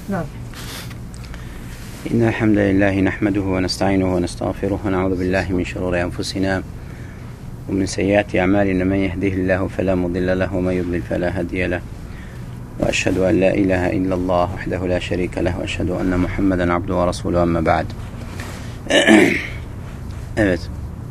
إن الحمد لله نحمده ونستعينه ونستغفره ونعوذ بالله من شرور أنفسنا ومن سيئات أعمالنا من يهده الله فلا مضل له ومن يضلل فلا هادي له وأشهد أن لا إله إلا الله وحده لا شريك له وأشهد أن محمدا عبده ورسوله أما بعد. Evet.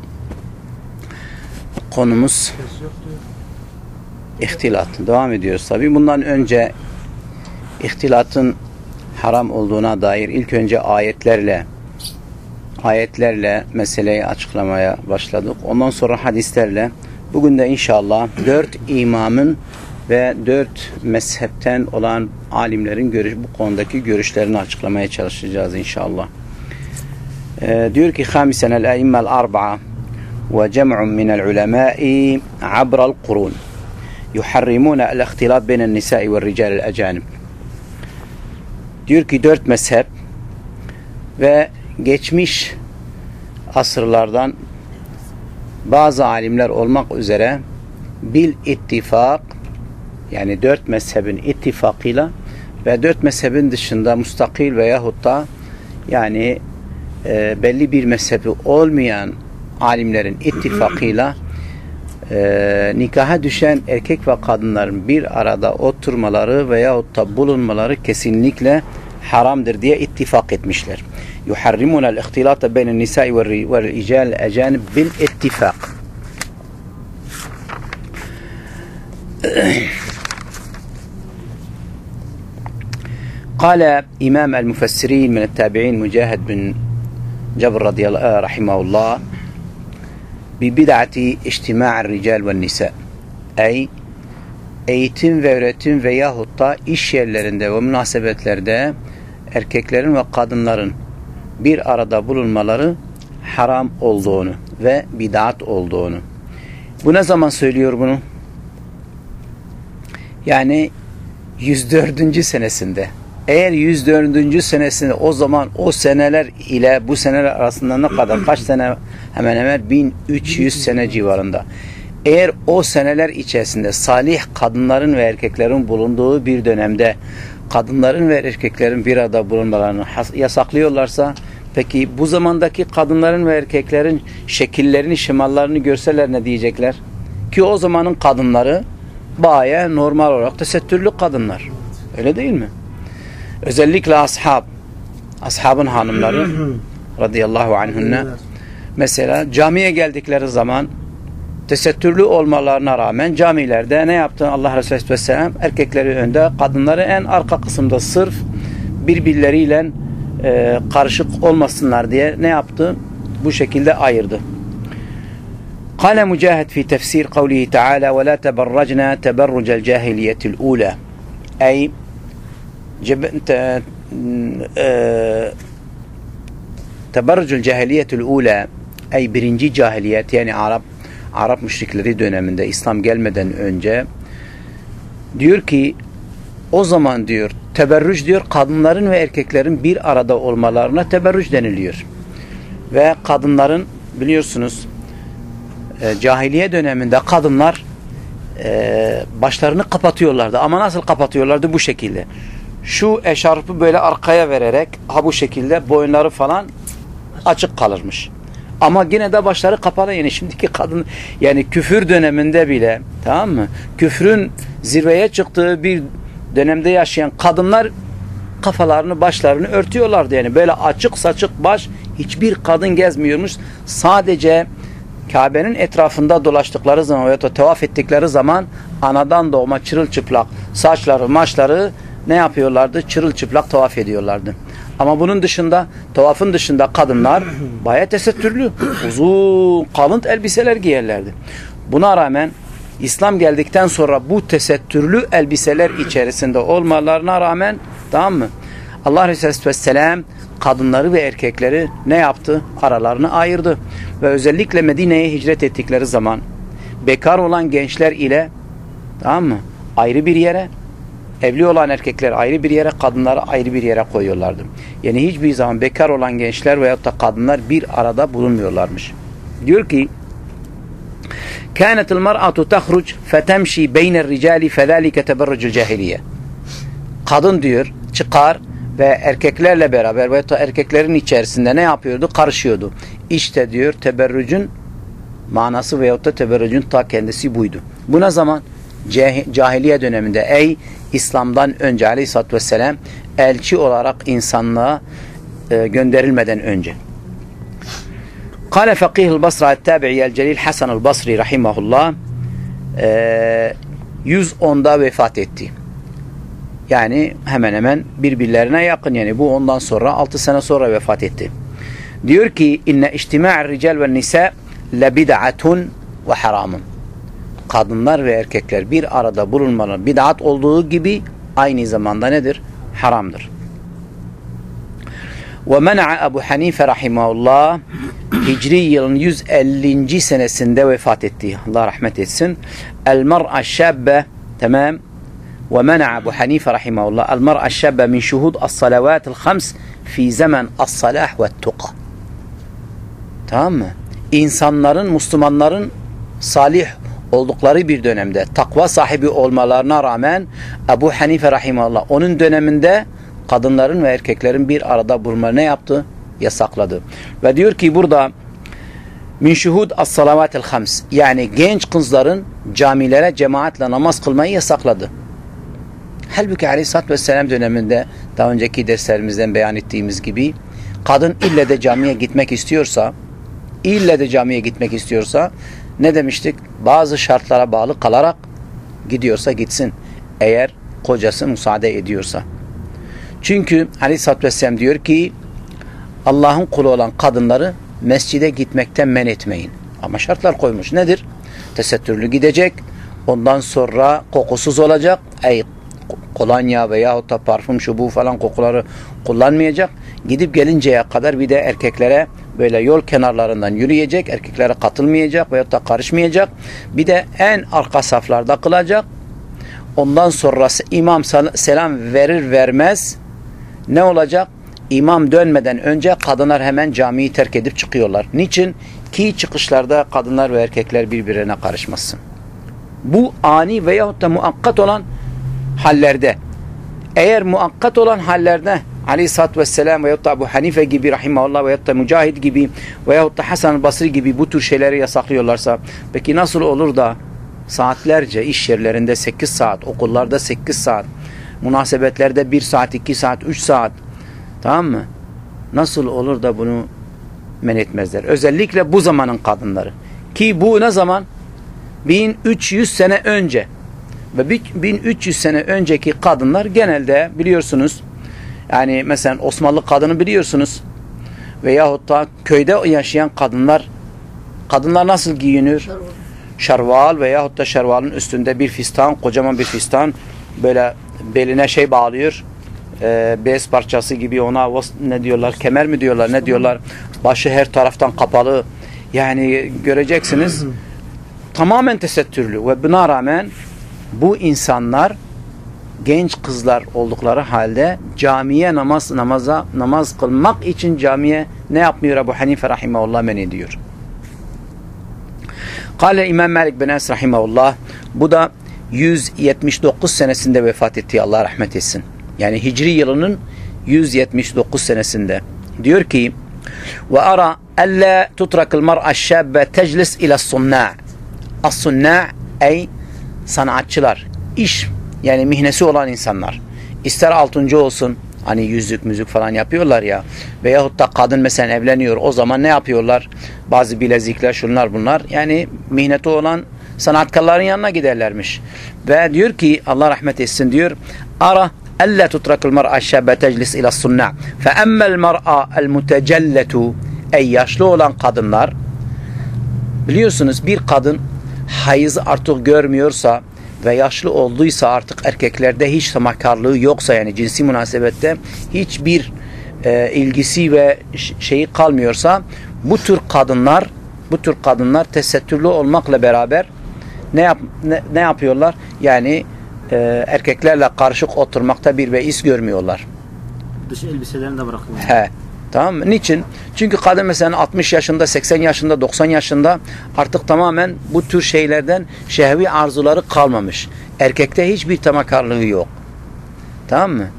Konumuz ihtilat. Devam ediyoruz tabi. Bundan önce ihtilatın haram olduğuna dair ilk önce ayetlerle meseleyi açıklamaya başladık. Ondan sonra hadislerle. Bugün de inşallah 4 imamın ve 4 mezhepten olan alimlerin bu konudaki görüşlerini açıklamaya çalışacağız inşallah. Diyor ki خامسا الأئمة الأربعة وجمع من العلماء عبر القرون يحرمون الاختلاط بين النساء والرجال الأجانب. Diyor ki 4 mezhep ve geçmiş asırlardan bazı alimler olmak üzere bil ittifak, yani 4 mezhebin ittifakıyla ve 4 mezhebin dışında mustakil veyahut da yani belli bir mezhebi olmayan alimlerin ittifakıyla nikaha düşen erkek ve kadınların bir arada oturmaları veyahut da bulunmaları kesinlikle haramdır diye ittifak etmişler. Yuharrimuna el-ihtilata beyne'n nisa'i ve'r-rical ecanib bil ittifak. قال إمام المفسرين من التابعين مجاهد بن جبر رضي الله رحمه الله ببدعة اجتماع الرجال والنساء. Ey eğitim ve öğretim veyahut da iş yerlerinde ve münasebetlerde erkeklerin ve kadınların bir arada bulunmaları haram olduğunu ve bid'at olduğunu. Bu ne zaman söylüyor bunu? Yani 104. senesinde. Eğer 104. senesinde o zaman o seneler ile bu seneler arasında ne kadar? Kaç sene? Hemen hemen 1300 sene civarında. Eğer o seneler içerisinde salih kadınların ve erkeklerin bulunduğu bir dönemde kadınların ve erkeklerin bir arada bulunmalarını yasaklıyorlarsa, peki bu zamandaki kadınların ve erkeklerin şekillerini, şemallarını görseler ne diyecekler? Ki o zamanın kadınları baya normal olarak tesettürlü kadınlar. Öyle değil mi? Özellikle ashabın hanımları radıyallahu anhunne mesela camiye geldikleri zaman tesettürlü olmalarına rağmen camilerde ne yaptı Allah Resulü Aleyhisselam? Erkekleri önde, kadınları en arka kısımda, sırf birbirleriyle karışık olmasınlar diye ne yaptı? Bu şekilde ayırdı. قال مجاهد في تفسير قوله تعالى ولا تبرجنا تبرج الجاهلية الأولى أي تبرج الجاهلية الأولى أي birinci cahiliyet, yani Arap müşrikleri döneminde, İslam gelmeden önce diyor ki o zaman diyor teberrüc diyor kadınların ve erkeklerin bir arada olmalarına teberrüc deniliyor. Ve kadınların biliyorsunuz cahiliye döneminde kadınlar başlarını kapatıyorlardı. Ama nasıl kapatıyorlardı? Bu şekilde. Şu eşarpı böyle arkaya vererek bu şekilde boyunları falan açık kalırmış. Ama yine de başları kapalı. Yani şimdiki kadın, yani küfür döneminde bile, tamam mı? Küfrün zirveye çıktığı bir dönemde yaşayan kadınlar kafalarını, başlarını örtüyorlardı. Yani böyle açık saçık baş hiçbir kadın gezmiyormuş. Sadece Kabe'nin etrafında dolaştıkları zaman veya tevaf ettikleri zaman anadan doğma çırılçıplak saçları, maçları ne yapıyorlardı? Çırılçıplak tavaf ediyorlardı. Ama bunun dışında, tavafın dışında kadınlar bayağı tesettürlü, uzun, kalın elbiseler giyerlerdi. Buna rağmen İslam geldikten sonra bu tesettürlü elbiseler içerisinde olmalarına rağmen, tamam mı? Allah Resulü Aleyhisselam kadınları ve erkekleri ne yaptı? Aralarını ayırdı. Ve özellikle Medine'ye hicret ettikleri zaman bekar olan gençler ile, tamam mı, ayrı bir yere, evli olan erkekler ayrı bir yere, kadınları ayrı bir yere koyuyorlardı. Yani hiçbir zaman bekar olan gençler veyahut da kadınlar bir arada bulunmuyorlarmış. Diyor ki كانت المرأة تخرج فتمشي بين الرجال فذلك تبرج الجاهلية. Kadın diyor çıkar ve erkeklerle beraber veya erkeklerin içerisinde ne yapıyordu? Karışıyordu. İşte diyor teberrücün manası veyahut da teberrücün ta kendisi buydu. Bu ne zaman? Cahiliye döneminde, ey İslam'dan önce aleyhissalatü vesselam elçi olarak insanlığa gönderilmeden önce. Kale fakihul Basra et-tabi'iyel celil Hasanul Basri rahimahullah 110'da vefat etti. Yani hemen hemen birbirlerine yakın, yani bu ondan sonra 6 sene sonra vefat etti. Diyor ki inne içtima'ir rical ve nisa le bid'atun ve haramun. Kadınlar ve erkekler bir arada bulunmaları bid'at olduğu gibi aynı zamanda nedir? Haramdır. Ve men'a Ebu Hanife rahimahullah Hicri yılın 150. senesinde vefat etti. Allah rahmet etsin. El mar'a şabbe, tamam. Ve men'a Ebu Hanife rahimahullah el mar'a şabbe min şuhud as-salavatil khams fi zaman as-salah ve tuqa. Tamam mı? İnsanların, Müslümanların salih oldukları bir dönemde takva sahibi olmalarına rağmen Ebu Hanife rahimahullah onun döneminde kadınların ve erkeklerin bir arada bulunmalarını ne yaptı? Yasakladı. Ve diyor ki burada min şuhud as-salavatil khams, yani genç kızların camilere cemaatle namaz kılmayı yasakladı. Halbuki aleyhissalatü vesselam döneminde daha önceki derslerimizden beyan ettiğimiz gibi kadın ille de camiye gitmek istiyorsa ne demiştik? Bazı şartlara bağlı kalarak gidiyorsa gitsin. Eğer kocası müsaade ediyorsa. Çünkü aleyhissalatü vesselam diyor ki Allah'ın kulu olan kadınları mescide gitmekten men etmeyin. Ama şartlar koymuş. Nedir? Tesettürlü gidecek. Ondan sonra kokusuz olacak. Kolonya veyahut da parfüm şu bu falan kokuları kullanmayacak. Gidip gelinceye kadar bir de erkeklere böyle yol kenarlarından yürüyecek. Erkeklere katılmayacak veyahut da karışmayacak. Bir de en arka saflarda kılacak. Ondan sonrası imam selam verir vermez ne olacak? İmam dönmeden önce kadınlar hemen camiyi terk edip çıkıyorlar. Niçin? Ki çıkışlarda kadınlar ve erkekler birbirine karışmasın. Bu ani veyahut da muakkat olan hallerde. Eğer muakkat olan hallerde aleyhissalatü vesselam veyahut da Ebu Hanife gibi rahimahullah veyahut da Mücahid gibi veyahut da Hasan Basri gibi bu tür şeyleri yasaklıyorlarsa peki nasıl olur da saatlerce iş yerlerinde 8 saat, okullarda 8 saat, münasebetlerde 1 saat, 2 saat, 3 saat, tamam mı? Nasıl olur da bunu men etmezler? Özellikle bu zamanın kadınları. Ki bu ne zaman? 1300 sene önce. Ve 1300 sene önceki kadınlar genelde biliyorsunuz, yani mesela Osmanlı kadını biliyorsunuz veyahut da köyde yaşayan kadınlar nasıl giyinir? Şarval veyahut da şarvalın üstünde bir fistan, kocaman bir fistan, böyle beline şey bağlıyor, bez parçası gibi, ona ne diyorlar, kemer mi diyorlar, ne diyorlar, başı her taraftan kapalı, yani göreceksiniz tamamen tesettürlü. Ve buna rağmen bu insanlar genç kızlar oldukları halde camiye namaz kılmak için camiye ne yapmıyor? Ebu Hanife rahimahullah men ediyor. Kale İmam Malik bin Anas rahimahullah, bu da 179 senesinde vefat etti, Allah rahmet etsin. Yani Hicri yılının 179 senesinde. Diyor ki ve ara alla tutrakul mar'a şabbe teclis ila sunna. As-sunna ey sanatçılar, iş yani mihnesi olan insanlar. İster altıncı olsun, hani yüzük müzik falan yapıyorlar ya, veyahut da kadın mesela evleniyor, o zaman ne yapıyorlar? Bazı bilezikler, şunlar bunlar, yani mihneti olan sanatkarların yanına giderlermiş. Ve diyor ki Allah rahmet etsin, diyor ara alla tutrakul mar'a şabbe teclis ila sunna fe emmel mar'a el mutecelletu, ey yaşlı olan kadınlar, biliyorsunuz bir kadın hayızı artık görmüyorsa ve yaşlı olduysa, artık erkeklerde hiç tamakarlığı yoksa, yani cinsi münasebette hiçbir ilgisi ve şeyi kalmıyorsa, bu tür kadınlar tesettürlü olmakla beraber ne yapıyorlar? Yani erkeklerle karışık oturmakta bir beis görmüyorlar. Dış elbiselerini de bırakıyorlar. Tamam mı? Niçin? Çünkü kadın mesela 60 yaşında, 80 yaşında, 90 yaşında artık tamamen bu tür şeylerden şehvi arzuları kalmamış. Erkekte hiçbir tamakarlığı yok. Tamam mı?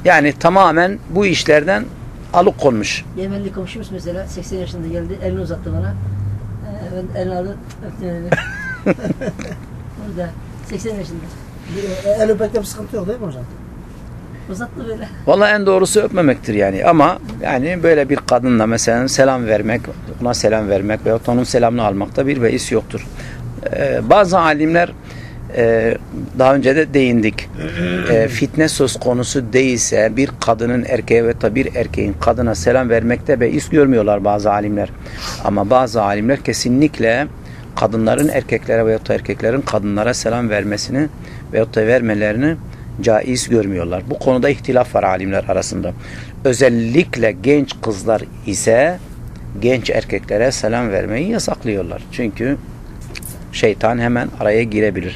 Yani tamamen bu işlerden alıkonmuş. Yemenli komşumuz mesela 80 yaşında geldi, elini uzattı bana. Ben elini aldım, öptüm elini. Orada 80 yaşında. El öpmekte bir sıkıntı yok değil mi hocam? Uzattı böyle. Vallahi en doğrusu öpmemektir yani. Ama yani böyle bir kadınla mesela selam vermek, ona selam vermek veya onun selamını almakta bir beis yoktur. Bazı alimler daha önce de değindik. Fitne söz konusu değilse bir kadının erkeğe ve tabi bir erkeğin kadına selam vermekte beis görmüyorlar bazı alimler. Ama bazı alimler kesinlikle kadınların erkeklere veyahut da erkeklerin kadınlara selam vermesini veyahut da vermelerini caiz görmüyorlar. Bu konuda ihtilaf var alimler arasında. Özellikle genç kızlar ise genç erkeklere selam vermeyi yasaklıyorlar. Çünkü şeytan hemen araya girebilir.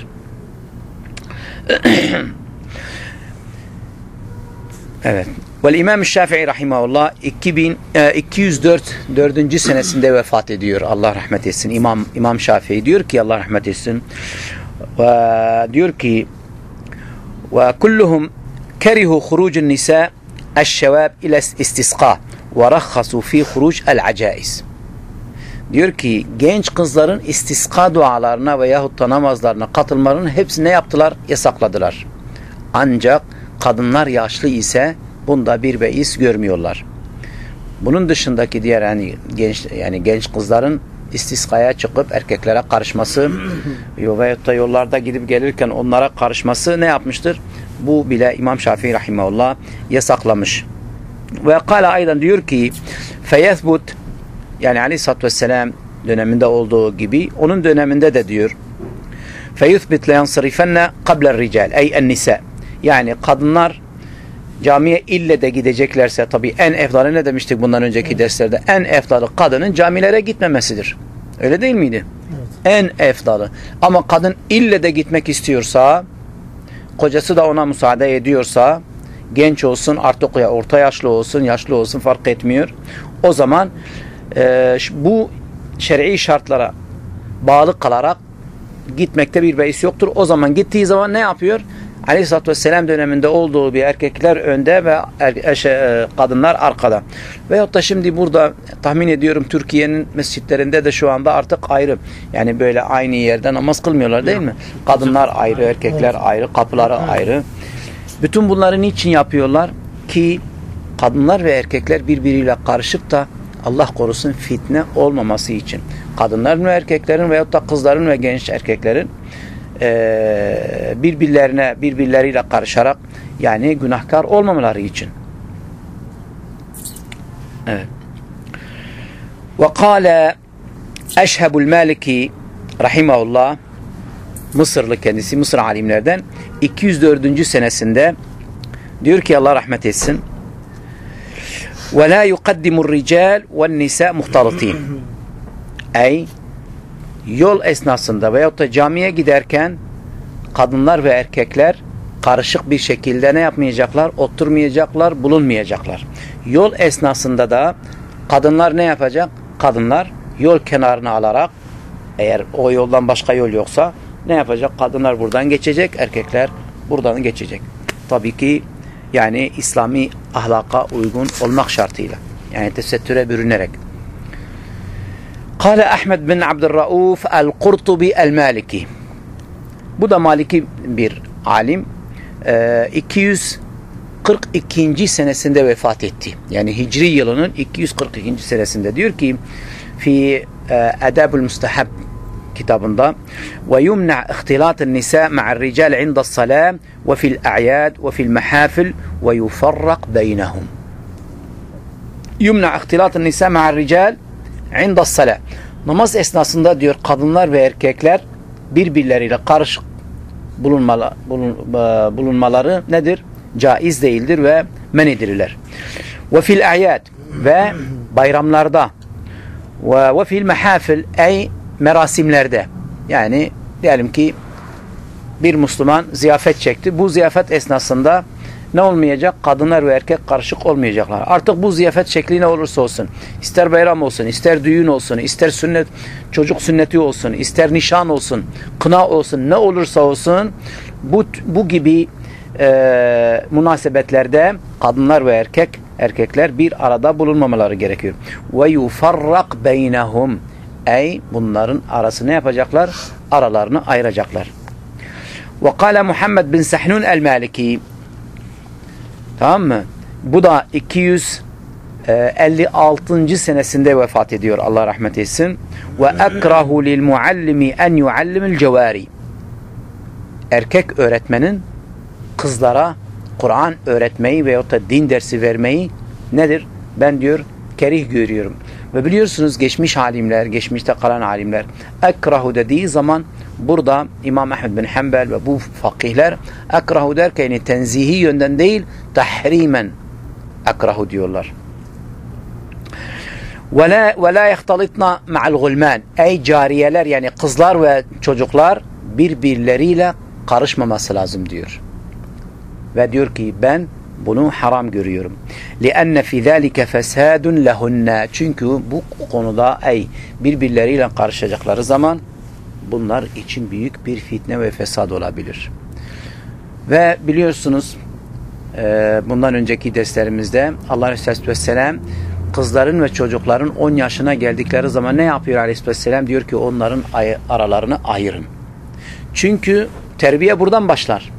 Evet. Ve İmam Şafii rahimahullah 204 senesinde vefat ediyor. Allah rahmet etsin. İmam Şafii diyor ki Allah rahmet etsin. Ve diyor ki ve kulluhum kerihu hurucun nisa eşşevab ila istisqa ve rahhasu fi huruc el-acaiz. Diyor ki genç kızların istisqa dualarına veyahut da namazlarına katılmalarının hepsini ne yaptılar? Yasakladılar. Ancak kadınlar yaşlı ise bunda bir beis görmüyorlar. Bunun dışındaki diğer genç kızların istisqaya çıkıp erkeklere karışması veyahut da yollarda gidip gelirken onlara karışması ne yapmıştır? Bu bile İmam Şafii rahimahullah yasaklamış. Ve kâle aydan diyor ki feyethbut yani Aleyhisselatü Vesselam döneminde olduğu gibi onun döneminde de diyor feyuthbit leyansırifenne kabler rical ey en-nisa yani kadınlar camiye ille de gideceklerse tabi en efdalı ne demiştik bundan önceki derslerde en efdalı kadının camilere gitmemesidir. Öyle değil miydi? Evet. En efdalı. Ama kadın ille de gitmek istiyorsa kocası da ona müsaade ediyorsa genç olsun artık ya orta yaşlı olsun yaşlı olsun fark etmiyor. O zaman bu şer'i şartlara bağlı kalarak gitmekte bir beis yoktur. O zaman gittiği zaman ne yapıyor? Aleyhisselatü Vesselam döneminde olduğu bir erkekler önde ve kadınlar arkada. Veyahut da şimdi burada tahmin ediyorum Türkiye'nin mescitlerinde de şu anda artık ayrı. Yani böyle aynı yerde namaz kılmıyorlar değil mi? Kadınlar ayrı, erkekler ayrı, kapıları ayrı. Bütün bunları niçin yapıyorlar? Ki kadınlar ve erkekler birbiriyle karışıp da Allah korusun fitne olmaması için. Kadınların ve erkeklerin veyahut da kızların ve genç erkeklerin birbirleriyle karışarak yani günahkar olmamaları için. Evet. Ve kâle Eşhebul Maliki rahimahullah Mısırlı kendisi, Mısır alimlerden 204. senesinde diyor ki Allah rahmet etsin وَلَا يُقَدِّمُ الرِّجَالِ وَالنِّسَاء مُخْتَلِطِينَ Ey yol esnasında veyahut da camiye giderken kadınlar ve erkekler karışık bir şekilde ne yapmayacaklar? Oturmayacaklar, bulunmayacaklar. Yol esnasında da kadınlar ne yapacak? Kadınlar yol kenarına alarak eğer o yoldan başka yol yoksa ne yapacak? Kadınlar buradan geçecek, erkekler buradan geçecek. Tabii ki yani İslami ahlaka uygun olmak şartıyla. Yani tesettüre bürünerek. Kâle Ahmed bin Abdurrauf el-Kurtubi el-Maliki. Bu da Maliki bir alim. 242. senesinde vefat etti. Yani Hicri yılının 242. senesinde diyor ki fi Adabul Mustahab kitabında ve yumna ihtilatun nisa ma'ar rical inda's salam ve fil a'yad ve fil mahafil ve yufarrak beynehum. Yumna ihtilatun nisa ma'ar rical inda's salam. Namaz esnasında diyor kadınlar ve erkekler birbirleriyle karışık bulunmaları nedir? Caiz değildir ve men edilirler. Ve fil a'yad ve bayramlarda ve fil mahafil ey merasimlerde yani diyelim ki bir Müslüman ziyafet çekti. Bu ziyafet esnasında ne olmayacak? Kadınlar ve erkek karışık olmayacaklar. Artık bu ziyafet şekli ne olursa olsun, ister bayram olsun, ister düğün olsun, ister sünnet, çocuk sünneti olsun, ister nişan olsun, kına olsun, ne olursa olsun bu gibi münasebetlerde kadınlar ve erkekler bir arada bulunmamaları gerekiyor. Ve yufarrak beynehum, ey bunların arasını yapacaklar, aralarını ayıracaklar. Ve kâle Muhammed bin Sahnun el-Maliki, tamam mı? Bu da 256. senesinde vefat ediyor. Allah rahmet etsin. Ve ekrahu lil muallimi en yuallimil cevari. Erkek öğretmenin kızlara Kur'an öğretmeyi veyahut da din dersi vermeyi nedir? Ben diyor kerih görüyorum. Ve biliyorsunuz geçmiş alimler, geçmişte kalan alimler ekrahu dediği zaman burada İmam Ahmed bin Hanbel ve bu fakihler ekrahu derken yani tenzihi yönden değil tahrimen ekrahu diyorlar. Ve la yehtalitna ma'al gulman, ey cariyeler yani kızlar ve çocuklar birbirleriyle karışmaması lazım diyor. Ve diyor ki ben bunu haram görüyorum. لِأَنَّ فِي ذَٰلِكَ فَسَادٌ لَهُنَّ. Çünkü bu konuda birbirleriyle karışacakları zaman bunlar için büyük bir fitne ve fesad olabilir. Ve biliyorsunuz bundan önceki derslerimizde Allah Aleyhisselatü Vesselam kızların ve çocukların 10 yaşına geldikleri zaman ne yapıyor Aleyhisselatü Vesselam? Diyor ki onların aralarını ayırın. Çünkü terbiye buradan başlar.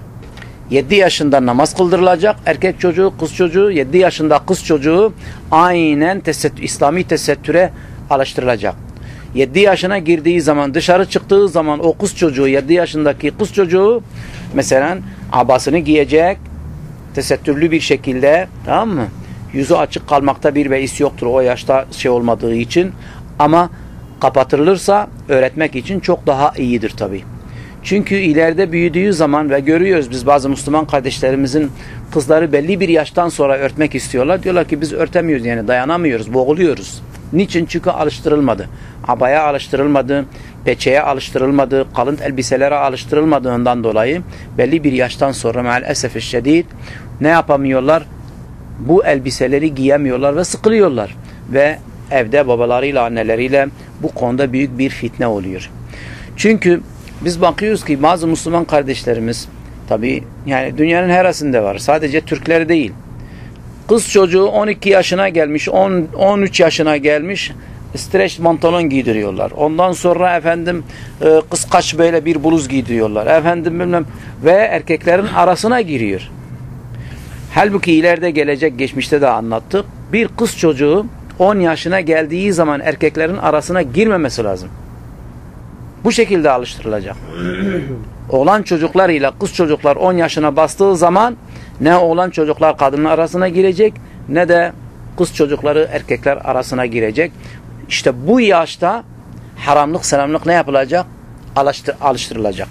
7 yaşında namaz kıldırılacak. Erkek çocuğu, kız çocuğu, 7 yaşında kız çocuğu aynen İslami tesettüre alıştırılacak. 7 yaşına girdiği zaman, dışarı çıktığı zaman o kız çocuğu, 7 yaşındaki kız çocuğu mesela abasını giyecek, tesettürlü bir şekilde, tamam mı? Yüzü açık kalmakta bir beis yoktur o yaşta olmadığı için, ama kapatılırsa öğretmek için çok daha iyidir tabii. Çünkü ileride büyüdüğü zaman ve görüyoruz biz bazı Müslüman kardeşlerimizin kızları belli bir yaştan sonra örtmek istiyorlar. Diyorlar ki biz örtemiyoruz, yani dayanamıyoruz, boğuluyoruz. Niçin? Çünkü alıştırılmadı. Abaya alıştırılmadı, peçeye alıştırılmadı, kalın elbiselere alıştırılmadığından dolayı belli bir yaştan sonra maalesef şiddet ne yapamıyorlar? Bu elbiseleri giyemiyorlar ve sıkılıyorlar. Ve evde babalarıyla, anneleriyle bu konuda büyük bir fitne oluyor. Çünkü biz bakıyoruz ki bazı Müslüman kardeşlerimiz, tabii yani dünyanın her yerinde var. Sadece Türkler değil. Kız çocuğu 12 yaşına gelmiş, 13 yaşına gelmiş, streç pantolon giydiriyorlar. Ondan sonra efendim kıskaç böyle bir bluz giydiriyorlar. Efendim bilmem, ve erkeklerin arasına giriyor. Halbuki ileride gelecek, geçmişte de anlattık. Bir kız çocuğu 10 yaşına geldiği zaman erkeklerin arasına girmemesi lazım. Bu şekilde alıştırılacak. Oğlan çocuklar ile kız çocuklar 10 yaşına bastığı zaman ne oğlan çocuklar kadının arasına girecek, ne de kız çocukları erkekler arasına girecek. İşte bu yaşta haramlık, selamlık ne yapılacak? Alıştırılacak.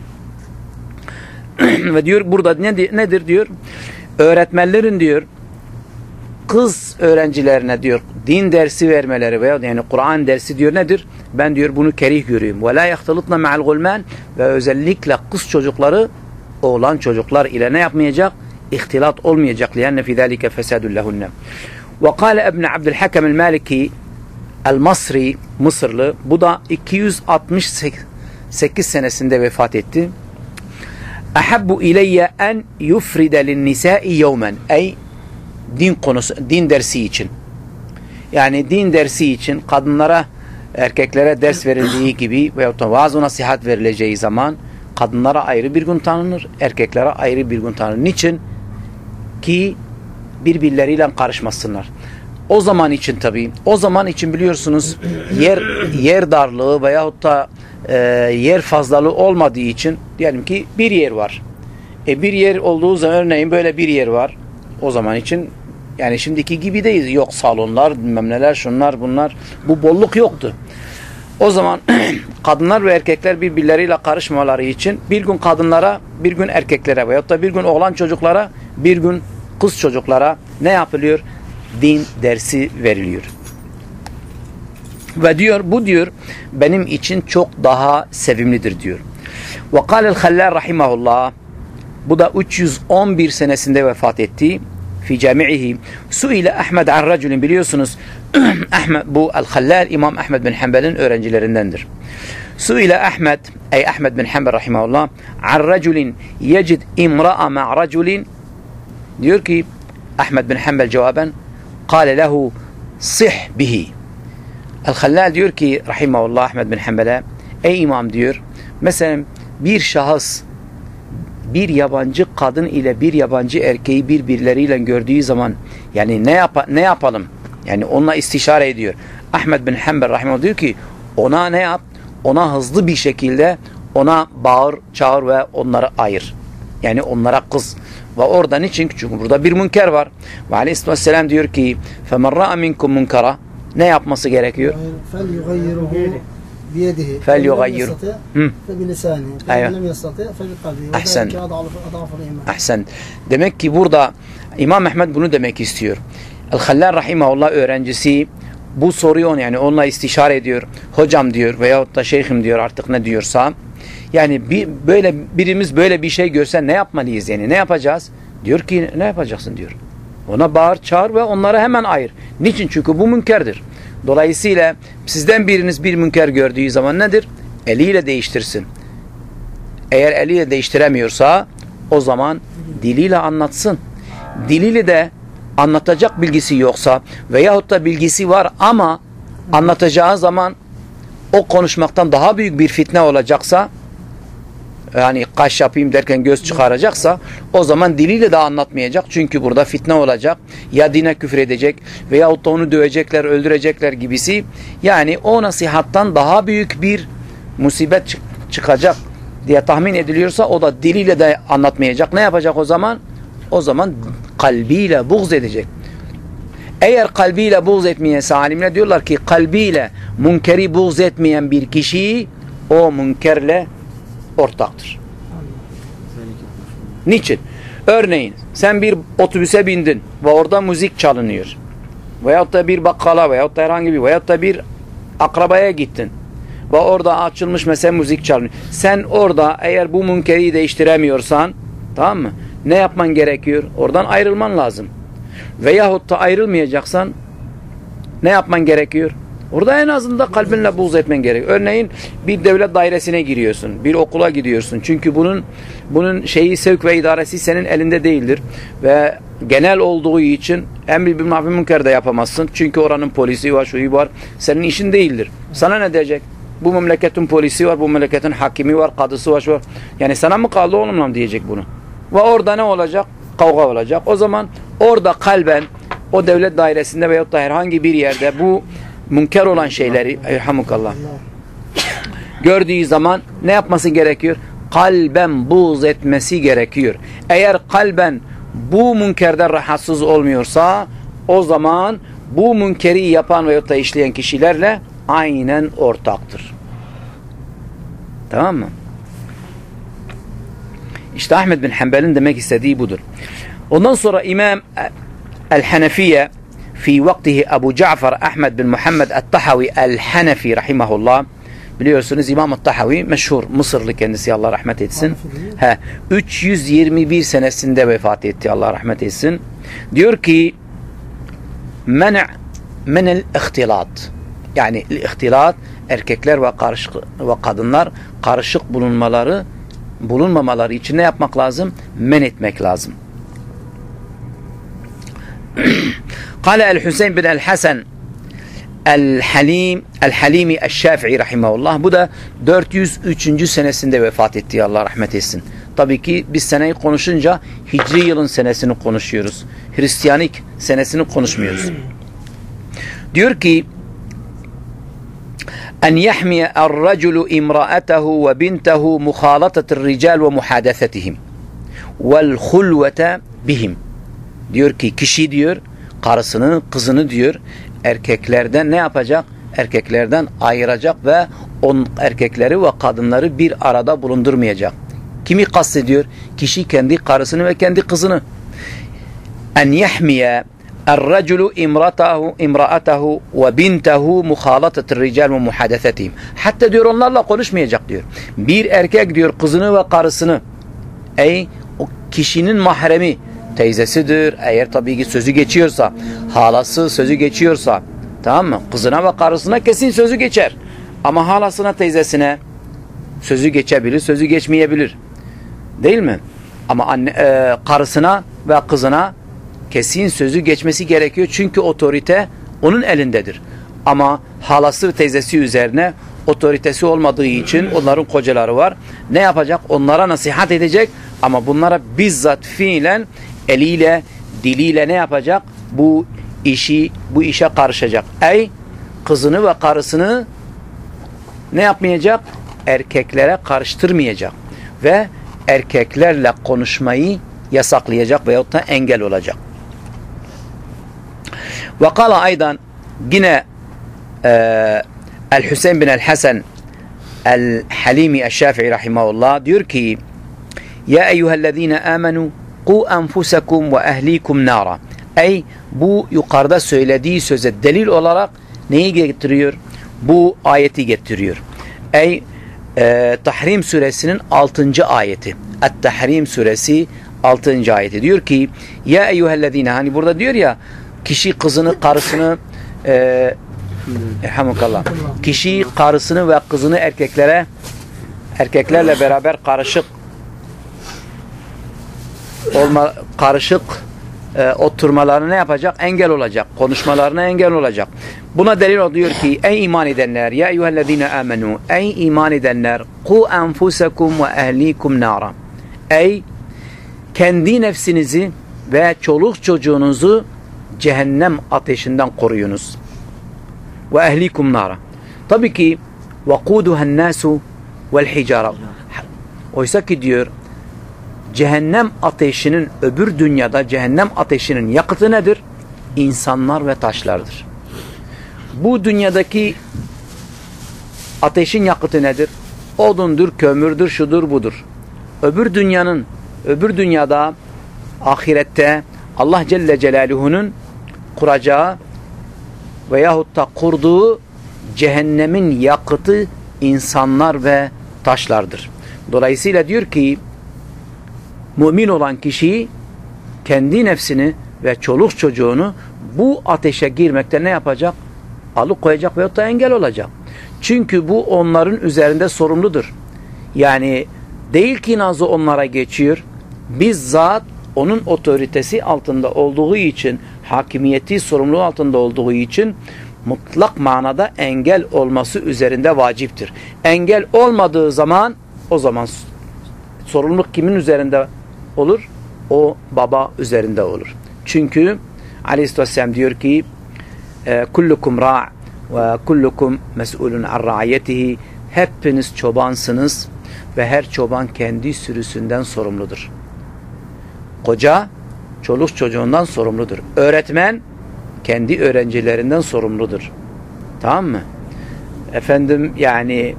Ve diyor burada nedir diyor? Öğretmenlerin diyor kız öğrencilerine diyor din dersi vermeleri veya yani Kur'an dersi diyor nedir? Ben diyor bunu kerih görüyorum. Ve la yahtalutna ma'al gulman, ve özellikle kız çocukları oğlan çocuklar ile ne yapmayacak? İhtilat olmayacak. Lianne fi zalika fesadun lehunne. Ve kâle İbn Abdülhakem el-Maliki el-Masri, Mısırlı, bu da 268 senesinde vefat etti. Ahabbu ileyye en yufride lin-nisâ'i yevmen, ey din konusu, din dersi için. Yani din dersi için kadınlara, erkeklere ders verildiği gibi veyahut da vaaz-ı nasihat verileceği zaman kadınlara ayrı bir gün tanınır, erkeklere ayrı bir gün tanınır. Niçin? Ki birbirleriyle karışmasınlar. O zaman için tabii, o zaman için biliyorsunuz yer darlığı veyahut da yer fazlalığı olmadığı için, diyelim ki bir yer var. Bir yer olduğu zaman, örneğin böyle bir yer var. O zaman için yani şimdiki gibi değil. Yok salonlar, bilmem neler, şunlar bunlar. Bu bolluk yoktu. O zaman kadınlar ve erkekler birbirleriyle karışmaları için bir gün kadınlara, bir gün erkeklere veyahut da bir gün oğlan çocuklara, bir gün kız çocuklara ne yapılıyor? Din dersi veriliyor. Ve diyor, bu diyor benim için çok daha sevimlidir diyor. Ve kâlel Hallâl rahimahullah, bu da 311 senesinde vefat etti. Fi cami'ihi suile Ahmed an raculin, biliyorsunuz Ahmed, bu El-Hallal İmam Ahmed bin Hanbel'in öğrencilerindendir. Suile Ahmed, ey Ahmed bin Hanbel rahimahullah, an raculin yecid imra'a ma raculin, diyor ki Ahmed bin Hanbel cevaben, kâle lehu sih bihi. El-Hallal diyor ki rahimahullah Ahmed bin Hanbel'e, ey imam diyor, mesela bir şahıs bir yabancı kadın ile bir yabancı erkeği birbirleriyle gördüğü zaman yani ne yapalım? Yani onunla istişare ediyor. Ahmed bin Hanbel rahimahullah diyor ki ona ne yap? Ona hızlı bir şekilde ona bağır, çağır ve onları ayır. Yani onlara kız. Ve orada niçin? Çünkü burada bir münker var. Ve aleyhisselam diyor ki فَمَنْ رَأَ مِنْكُمْ مُنْكَرًا ne yapması gerekiyor? فَلْيُغَيِّرُهُ بِيَدِهِ فَلْيُغَيِّرُ فَبِلِسَانِهِ أيوة. فَلَمْ يَسْتَطِعْ فَبِقَلْبِهِ أحسن. وَذَلِكَ أَضْعَفُ الْإِيمَانِ. Ahsen. Demek ki burada İmam Ahmed bunu demek istiyor. El-Hallal rahimahullah öğrencisi bu soruyu yani onunla istişare ediyor. Hocam diyor veyahut da şeyhim diyor artık ne diyorsa. Yani birimiz böyle bir şey görse ne yapmalıyız yani? Ne yapacağız? Diyor ki ne yapacaksın diyor. Ona bağır, çağır ve onları hemen ayır. Niçin? Çünkü bu münkerdir. Dolayısıyla sizden biriniz bir münker gördüğü zaman nedir? Eliyle değiştirsin. Eğer eliyle değiştiremiyorsa o zaman diliyle anlatsın. Diliyle de anlatacak bilgisi yoksa veyahut da bilgisi var ama anlatacağı zaman o konuşmaktan daha büyük bir fitne olacaksa yani kaş yapayım derken göz çıkaracaksa o zaman diliyle de anlatmayacak. Çünkü burada fitne olacak. Ya dine küfür edecek veyahut da onu dövecekler, öldürecekler gibisi. Yani o nasihattan daha büyük bir musibet çıkacak diye tahmin ediliyorsa o da diliyle de anlatmayacak. Ne yapacak o zaman? O zaman kalbiyle buğz edecek. Eğer kalbiyle buğz etmeyense alimler diyorlar ki kalbiyle münkeri buğz etmeyen bir kişi o münkerle ortaktır. Niçin? Örneğin sen bir otobüse bindin ve orada müzik çalınıyor. Veyahut da bir bakkala veyahut da herhangi veyahut da bir akrabaya gittin. Ve orada açılmış mesela müzik çalınıyor. Sen orada eğer bu münkeri değiştiremiyorsan tamam mı? Ne yapman gerekiyor? Oradan ayrılman lazım. Veyahut da ayrılmayacaksan ne yapman gerekiyor? Orada en azından kalbinle buğz etmen gerekiyor. Örneğin bir devlet dairesine giriyorsun. Bir okula gidiyorsun. Çünkü bunun sevk ve idaresi senin elinde değildir. Ve genel olduğu için emri bil maruf münker de yapamazsın. Çünkü oranın polisi var, şuyu var. Senin işin değildir. Sana ne diyecek? Bu memleketin polisi var, bu memleketin hakimi var, kadısı var, şu var. Yani sana mı kaldı oğlum lan diyecek bunu. Ve orada ne olacak? Kavga olacak. O zaman orada kalben o devlet dairesinde veyahut da herhangi bir yerde bu münker olan şeyleri elhamdülillah gördüğü zaman ne yapması gerekiyor? Kalben buğz etmesi gerekiyor. Eğer kalben bu münkerden rahatsız olmuyorsa o zaman bu münkeri yapan veyahut da işleyen kişilerle aynen ortaktır. Tamam mı? İşte Ahmed bin Hanbel'in demek istediği budur. Ondan sonra İmam el-Hanefiye fi vaktihi Ebu Cafer Ahmed bin Muhammed el-Tahavi el-Hanefi rahimahullah, biliyorsunuz İmam el-Tahavi meşhur Mısırlı kendisi, Allah rahmet etsin. 321 senesinde vefat etti, Allah rahmet etsin. Diyor ki men' men'el ihtilat, yani ihtilat erkekler ve kadınlar karışık bulunmamaları için ne yapmak lazım? Men etmek lazım. Kale el-Hüseyin bin el-Hasan el-Halimi el-Şafii rahimahullah, bu da 403. senesinde vefat etti, Allah rahmet etsin. Tabii ki biz seneyi konuşunca Hicri yılın senesini konuşuyoruz. Hristiyanik senesini konuşmuyoruz. Diyor ki en yahmiye er-raculu imra'atehu ve bintehu muhalatetir rical ve muhadethetihim vel hulvete bihim. Diyor ki kişi diyor karısını, kızını diyor erkeklerden ne yapacak? Erkeklerden ayıracak ve erkekleri ve kadınları bir arada bulundurmayacak. Kimi kastediyor? Kişi kendi karısını ve kendi kızını. En yahmiye er-raculu imra'atehu ve bintehu muhalatetir rical ve muhadethetihim. Hatta diyor onlarla konuşmayacak diyor. Bir erkek diyor kızını ve karısını, o kişinin mahremi, teyzesidir, eğer tabii ki sözü geçiyorsa, halası sözü geçiyorsa, Tamam mı? Kızına ve karısına kesin sözü geçer. Ama halasına, teyzesine sözü geçebilir, sözü geçmeyebilir. Değil mi? Ama karısına ve kızına kesin sözü geçmesi gerekiyor. Çünkü otorite onun elindedir. Ama halası ve teyzesi üzerine otoritesi olmadığı için onların kocaları var. Ne yapacak? Onlara nasihat edecek ama bunlara bizzat fiilen eliyle, diliyle ne yapacak? Bu işe karışacak. Kızını ve karısını ne yapmayacak? Erkeklere karıştırmayacak ve erkeklerle konuşmayı yasaklayacak veyahut da engel olacak. Ve kâle aydan yine El-Hüseyin bin El-Hasan El-Halimi El-Şafii rahimahullah diyor ki Ya eyyühellezine amenu ku enfusekum ve ehlikum nara. Bu yukarıda söylediği söze delil olarak neyi getiriyor? Bu ayeti getiriyor. Tahrim suresinin 6. ayeti. Et-Tahrim suresi 6. ayeti. Diyor ki Ya eyyühellezine, hani burada diyor ya kişi kızını, karısını kişi karısını ve kızını erkeklerle beraber karışık oturmalarına ne yapacak? Engel olacak. Konuşmalarına engel olacak. Buna delil oluyor ki ey iman edenler, ya eyyühellezine amenu, ey iman edenler, ku enfusekum ve ehlikum nara. Kendi nefsinizi ve çoluk çocuğunuzu cehennem ateşinden koruyunuz. Ve ehlikum nara. Tabii ki vakuduhen nasu vel hicara. Oysa ki diyor cehennem ateşinin, öbür dünyada cehennem ateşinin yakıtı nedir? İnsanlar ve taşlardır. Bu dünyadaki ateşin yakıtı nedir? Odundur, kömürdür, şudur, budur. Öbür dünyada ahirette Allah Celle Celaluhu'nun kuracağı veyahut da kurduğu cehennemin yakıtı insanlar ve taşlardır. Dolayısıyla diyor ki mümin olan kişi kendi nefsini ve çoluk çocuğunu bu ateşe girmekte ne yapacak? Alıkoyacak veyahut da engel olacak. Çünkü bu onların üzerinde sorumludur. Yani değil ki nazı onlara geçiyor. Bizzat onun otoritesi altında olduğu için, hakimiyeti, sorumluluğu altında olduğu için mutlak manada engel olması üzerinde vaciptir. Engel olmadığı zaman o zaman sorumluluk kimin üzerinde olur? O baba üzerinde olur. Çünkü Aleyhisselam diyor ki kullukum ra' ve kullukum mes'ulun an ra'iyetihi. Hepiniz çobansınız ve her çoban kendi sürüsünden sorumludur. Koca çoluk çocuğundan sorumludur. Öğretmen kendi öğrencilerinden sorumludur. Tamam mı? Efendim yani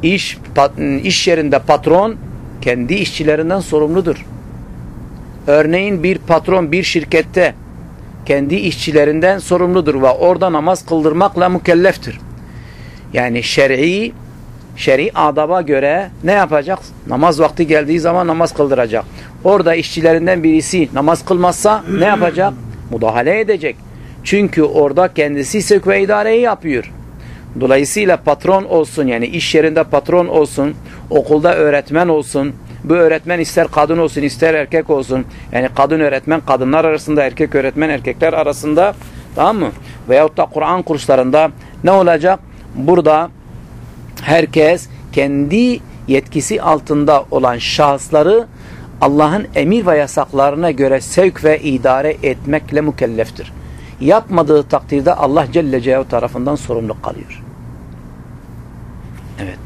iş yerinde patron kendi işçilerinden sorumludur. Örneğin bir patron bir şirkette kendi işçilerinden sorumludur ve orada namaz kıldırmakla mükelleftir. Yani şer'i adaba göre ne yapacak? Namaz vakti geldiği zaman namaz kıldıracak. Orada işçilerinden birisi namaz kılmazsa ne yapacak? Müdahale edecek. Çünkü orada kendisi sevk ve idareyi yapıyor. Dolayısıyla patron olsun, yani iş yerinde patron olsun, okulda öğretmen olsun, bu öğretmen ister kadın olsun ister erkek olsun, yani kadın öğretmen kadınlar arasında, erkek öğretmen erkekler arasında, tamam mı? Veyahut da Kur'an kurslarında ne olacak? Burada herkes kendi yetkisi altında olan şahısları Allah'ın emir ve yasaklarına göre sevk ve idare etmekle mükelleftir. Yapmadığı takdirde Allah Celle Celaluhu tarafından sorumluluk kalıyor. Evet.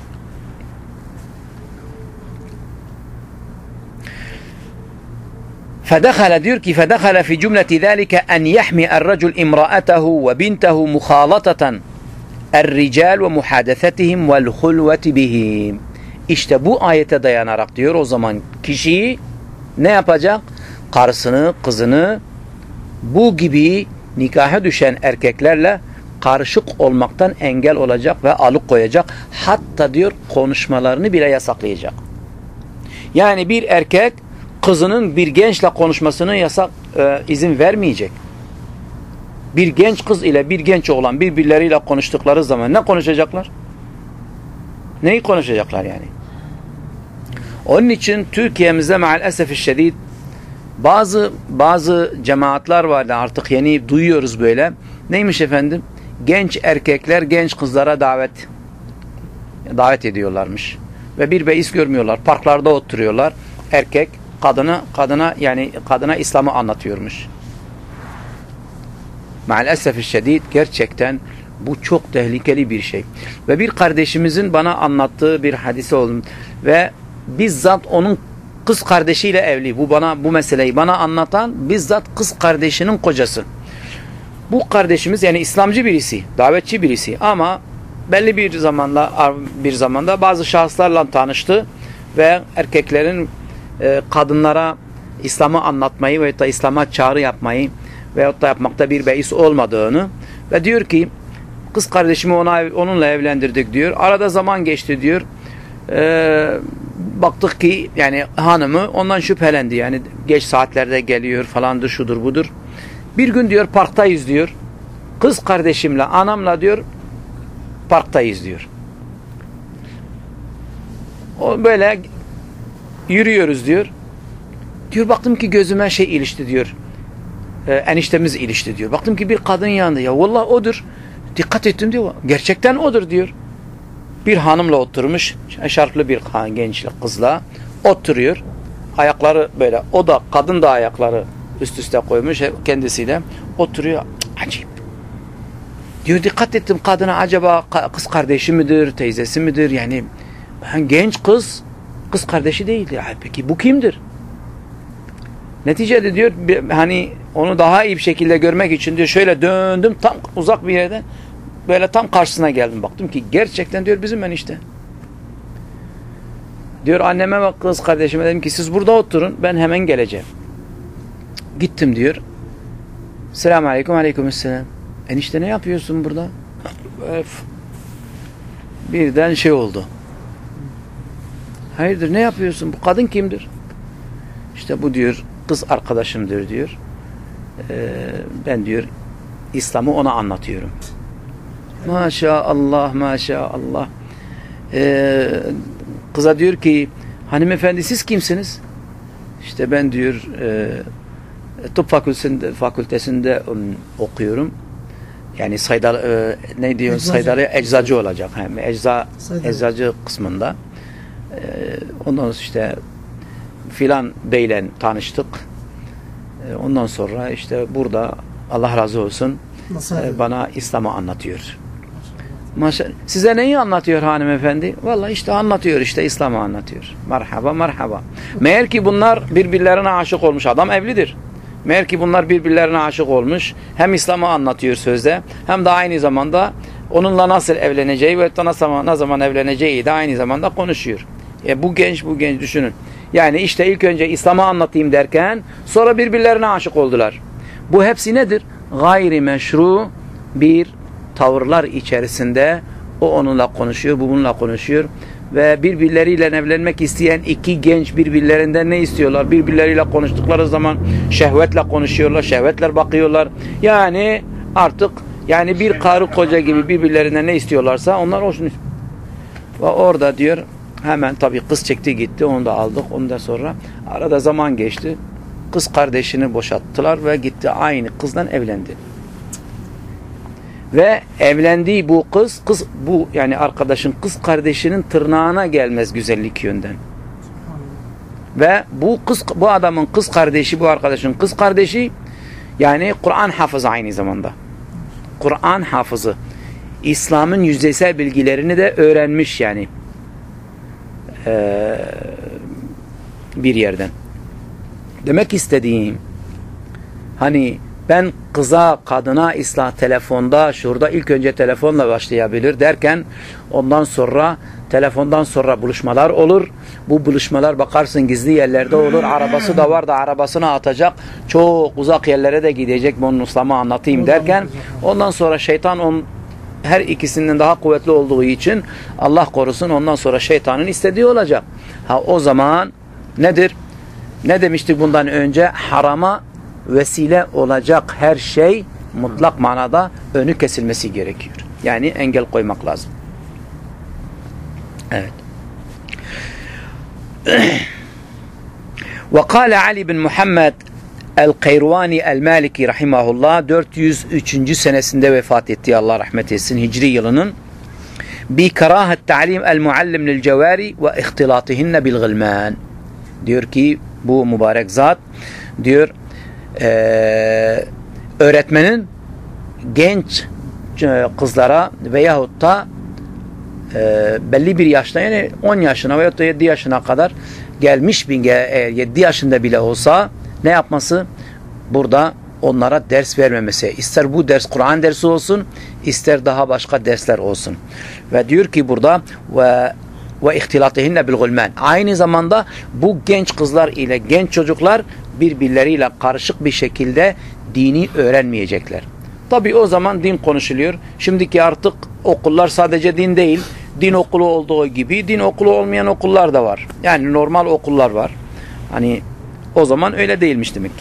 فدخل diyor ki فدخل في جملة ذلك أن يحمي الرجل امرأته وبنته مخالطة الرجال ومحادثتهم والخلوة بهم. İşte bu ayete dayanarak diyor o zaman kişi ne yapacak? Karısını, kızını bu gibi nikaha düşen erkeklerle karışık olmaktan engel olacak ve alıkoyacak. Hatta diyor konuşmalarını bile yasaklayacak. Yani bir erkek kızının bir gençle konuşmasını izin vermeyecek. Bir genç kız ile bir genç oğlan birbirleriyle konuştukları zaman ne konuşacaklar? Neyi konuşacaklar yani? Onun için Türkiye'mizde maalesef şiddet bazı cemaatler vardı, artık yeni duyuyoruz böyle. Neymiş efendim? Genç erkekler genç kızlara davet ediyorlarmış. Ve bir beis görmüyorlar. Parklarda oturuyorlar. Erkek kadına İslam'ı anlatıyormuş. Maalesef şiddet gerçekten bu çok tehlikeli bir şey. Ve bir kardeşimizin bana anlattığı bir hadisi oldu ve bizzat onun kız kardeşiyle evli. Bu meseleyi bana anlatan bizzat kız kardeşinin kocası. Bu kardeşimiz yani İslamcı birisi, davetçi birisi ama belli bir zamanda bazı şahıslarla tanıştı ve erkeklerin kadınlara İslam'ı anlatmayı veyahut da İslam'a çağrı yapmayı veyahut da yapmakta bir beis olmadığını ve diyor ki kız kardeşimi onunla evlendirdik diyor. Arada zaman geçti diyor. Baktık ki yani hanımı ondan şüphelendi. Yani geç saatlerde geliyor falandır şudur budur. Bir gün diyor parktayız diyor. Kız kardeşimle anamla diyor parktayız diyor. O böyle yürüyoruz diyor. Diyor baktım ki gözüme ilişti diyor. Eniştemiz ilişti diyor. Baktım ki bir kadın yanında. Ya vallahi odur. Dikkat ettim diyor. Gerçekten odur diyor. Bir hanımla oturmuş. Şarklı bir genç kızla oturuyor. Ayakları böyle. O da kadın da ayakları üst üste koymuş kendisiyle. Oturuyor. Acayip. Diyor dikkat ettim kadına, acaba kız kardeşi midir? Teyzesi midir? Yani genç kız kardeşi değil. Peki bu kimdir? Neticede diyor hani onu daha iyi bir şekilde görmek için diyor şöyle döndüm tam uzak bir yerde böyle tam karşısına geldim. Baktım ki gerçekten diyor bizim enişte. Diyor anneme ve kız kardeşime dedim ki siz burada oturun ben hemen geleceğim. Gittim diyor. Selamun aleyküm, aleykümselam. Enişte ne yapıyorsun burada? Birden oldu. Hayırdır ne yapıyorsun? Bu kadın kimdir? İşte bu diyor kız arkadaşımdır diyor. Ben diyor İslam'ı ona anlatıyorum. Maşallah maşallah. Kıza diyor ki hanımefendi siz kimsiniz? İşte ben diyor tıp fakültesinde okuyorum. Yani eczacı olacak. Eczacı kısmında. Ondan sonra işte filan beyle tanıştık. Ondan sonra işte burada Allah razı olsun bana İslam'ı anlatıyor. Maşallah. Size neyi anlatıyor hanımefendi? Vallahi işte anlatıyor, işte İslam'ı anlatıyor. Merhaba merhaba. Meğer ki bunlar birbirlerine aşık olmuş. Adam evlidir. Meğer ki bunlar birbirlerine aşık olmuş. Hem İslam'ı anlatıyor sözde hem de aynı zamanda onunla nasıl evleneceği ve ne zaman evleneceği de aynı zamanda konuşuyor. Bu genç düşünün. Yani işte ilk önce İslam'ı anlatayım derken sonra birbirlerine aşık oldular. Bu hepsi nedir? Gayri meşru bir tavırlar içerisinde o onunla konuşuyor, bu bununla konuşuyor ve birbirleriyle evlenmek isteyen iki genç birbirlerinden ne istiyorlar? Birbirleriyle konuştukları zaman şehvetle konuşuyorlar, şehvetle bakıyorlar. Yani artık yani bir karı koca gibi birbirlerinden ne istiyorlarsa onlar olsun. Ve orada diyor hemen tabii kız çekti gitti, onu da aldık. Ondan sonra arada zaman geçti. Kız kardeşini boşattılar ve gitti aynı kızla evlendi. Ve evlendiği bu kız bu yani arkadaşın kız kardeşinin tırnağına gelmez güzellik yönden. Ve bu adamın kız kardeşi, bu arkadaşın kız kardeşi yani Kur'an hafızı aynı zamanda. Kur'an hafızı. İslam'ın yüzeysel bilgilerini de öğrenmiş yani. Bir yerden. Demek istediğim hani ben kıza, kadına telefonda, şurada ilk önce telefonla başlayabilir derken ondan sonra telefondan sonra buluşmalar olur. Bu buluşmalar bakarsın gizli yerlerde olur. Arabası da var da arabasını atacak. Çok uzak yerlere de gidecek. Bunun İslam'ı anlatayım derken ondan sonra şeytan her ikisinin daha kuvvetli olduğu için Allah korusun ondan sonra şeytanın istediği olacak. O zaman nedir? Ne demiştik bundan önce? Harama vesile olacak her şey mutlak manada önü kesilmesi gerekiyor. Yani engel koymak lazım. Evet. Ve kâle Ali bin Muhammed El-Kayruvani El-Maliki rahimahullah 403. senesinde vefat etti. Allah rahmet etsin. Hicri yılının. Bi karahat ta'lim el-muallim lil-cevari ve ihtilatihinne bil-gılman. Diyor ki bu mübarek zat diyor öğretmenin genç kızlara veyahut da belli bir yaşta, yani 10 yaşına veyahut da 7 yaşına kadar gelmiş 7 yaşında bile olsa ne yapması? Burada onlara ders vermemesi. İster bu ders Kur'an dersi olsun, ister daha başka dersler olsun. Ve diyor ki burada ve ihtilatihinne bil gulman. Aynı zamanda bu genç kızlar ile genç çocuklar birbirleriyle karışık bir şekilde dini öğrenmeyecekler. Tabi o zaman din konuşuluyor. Şimdiki artık okullar sadece din değil, din okulu olduğu gibi din okulu olmayan okullar da var. Yani normal okullar var. Hani o zaman öyle değilmiş demek ki.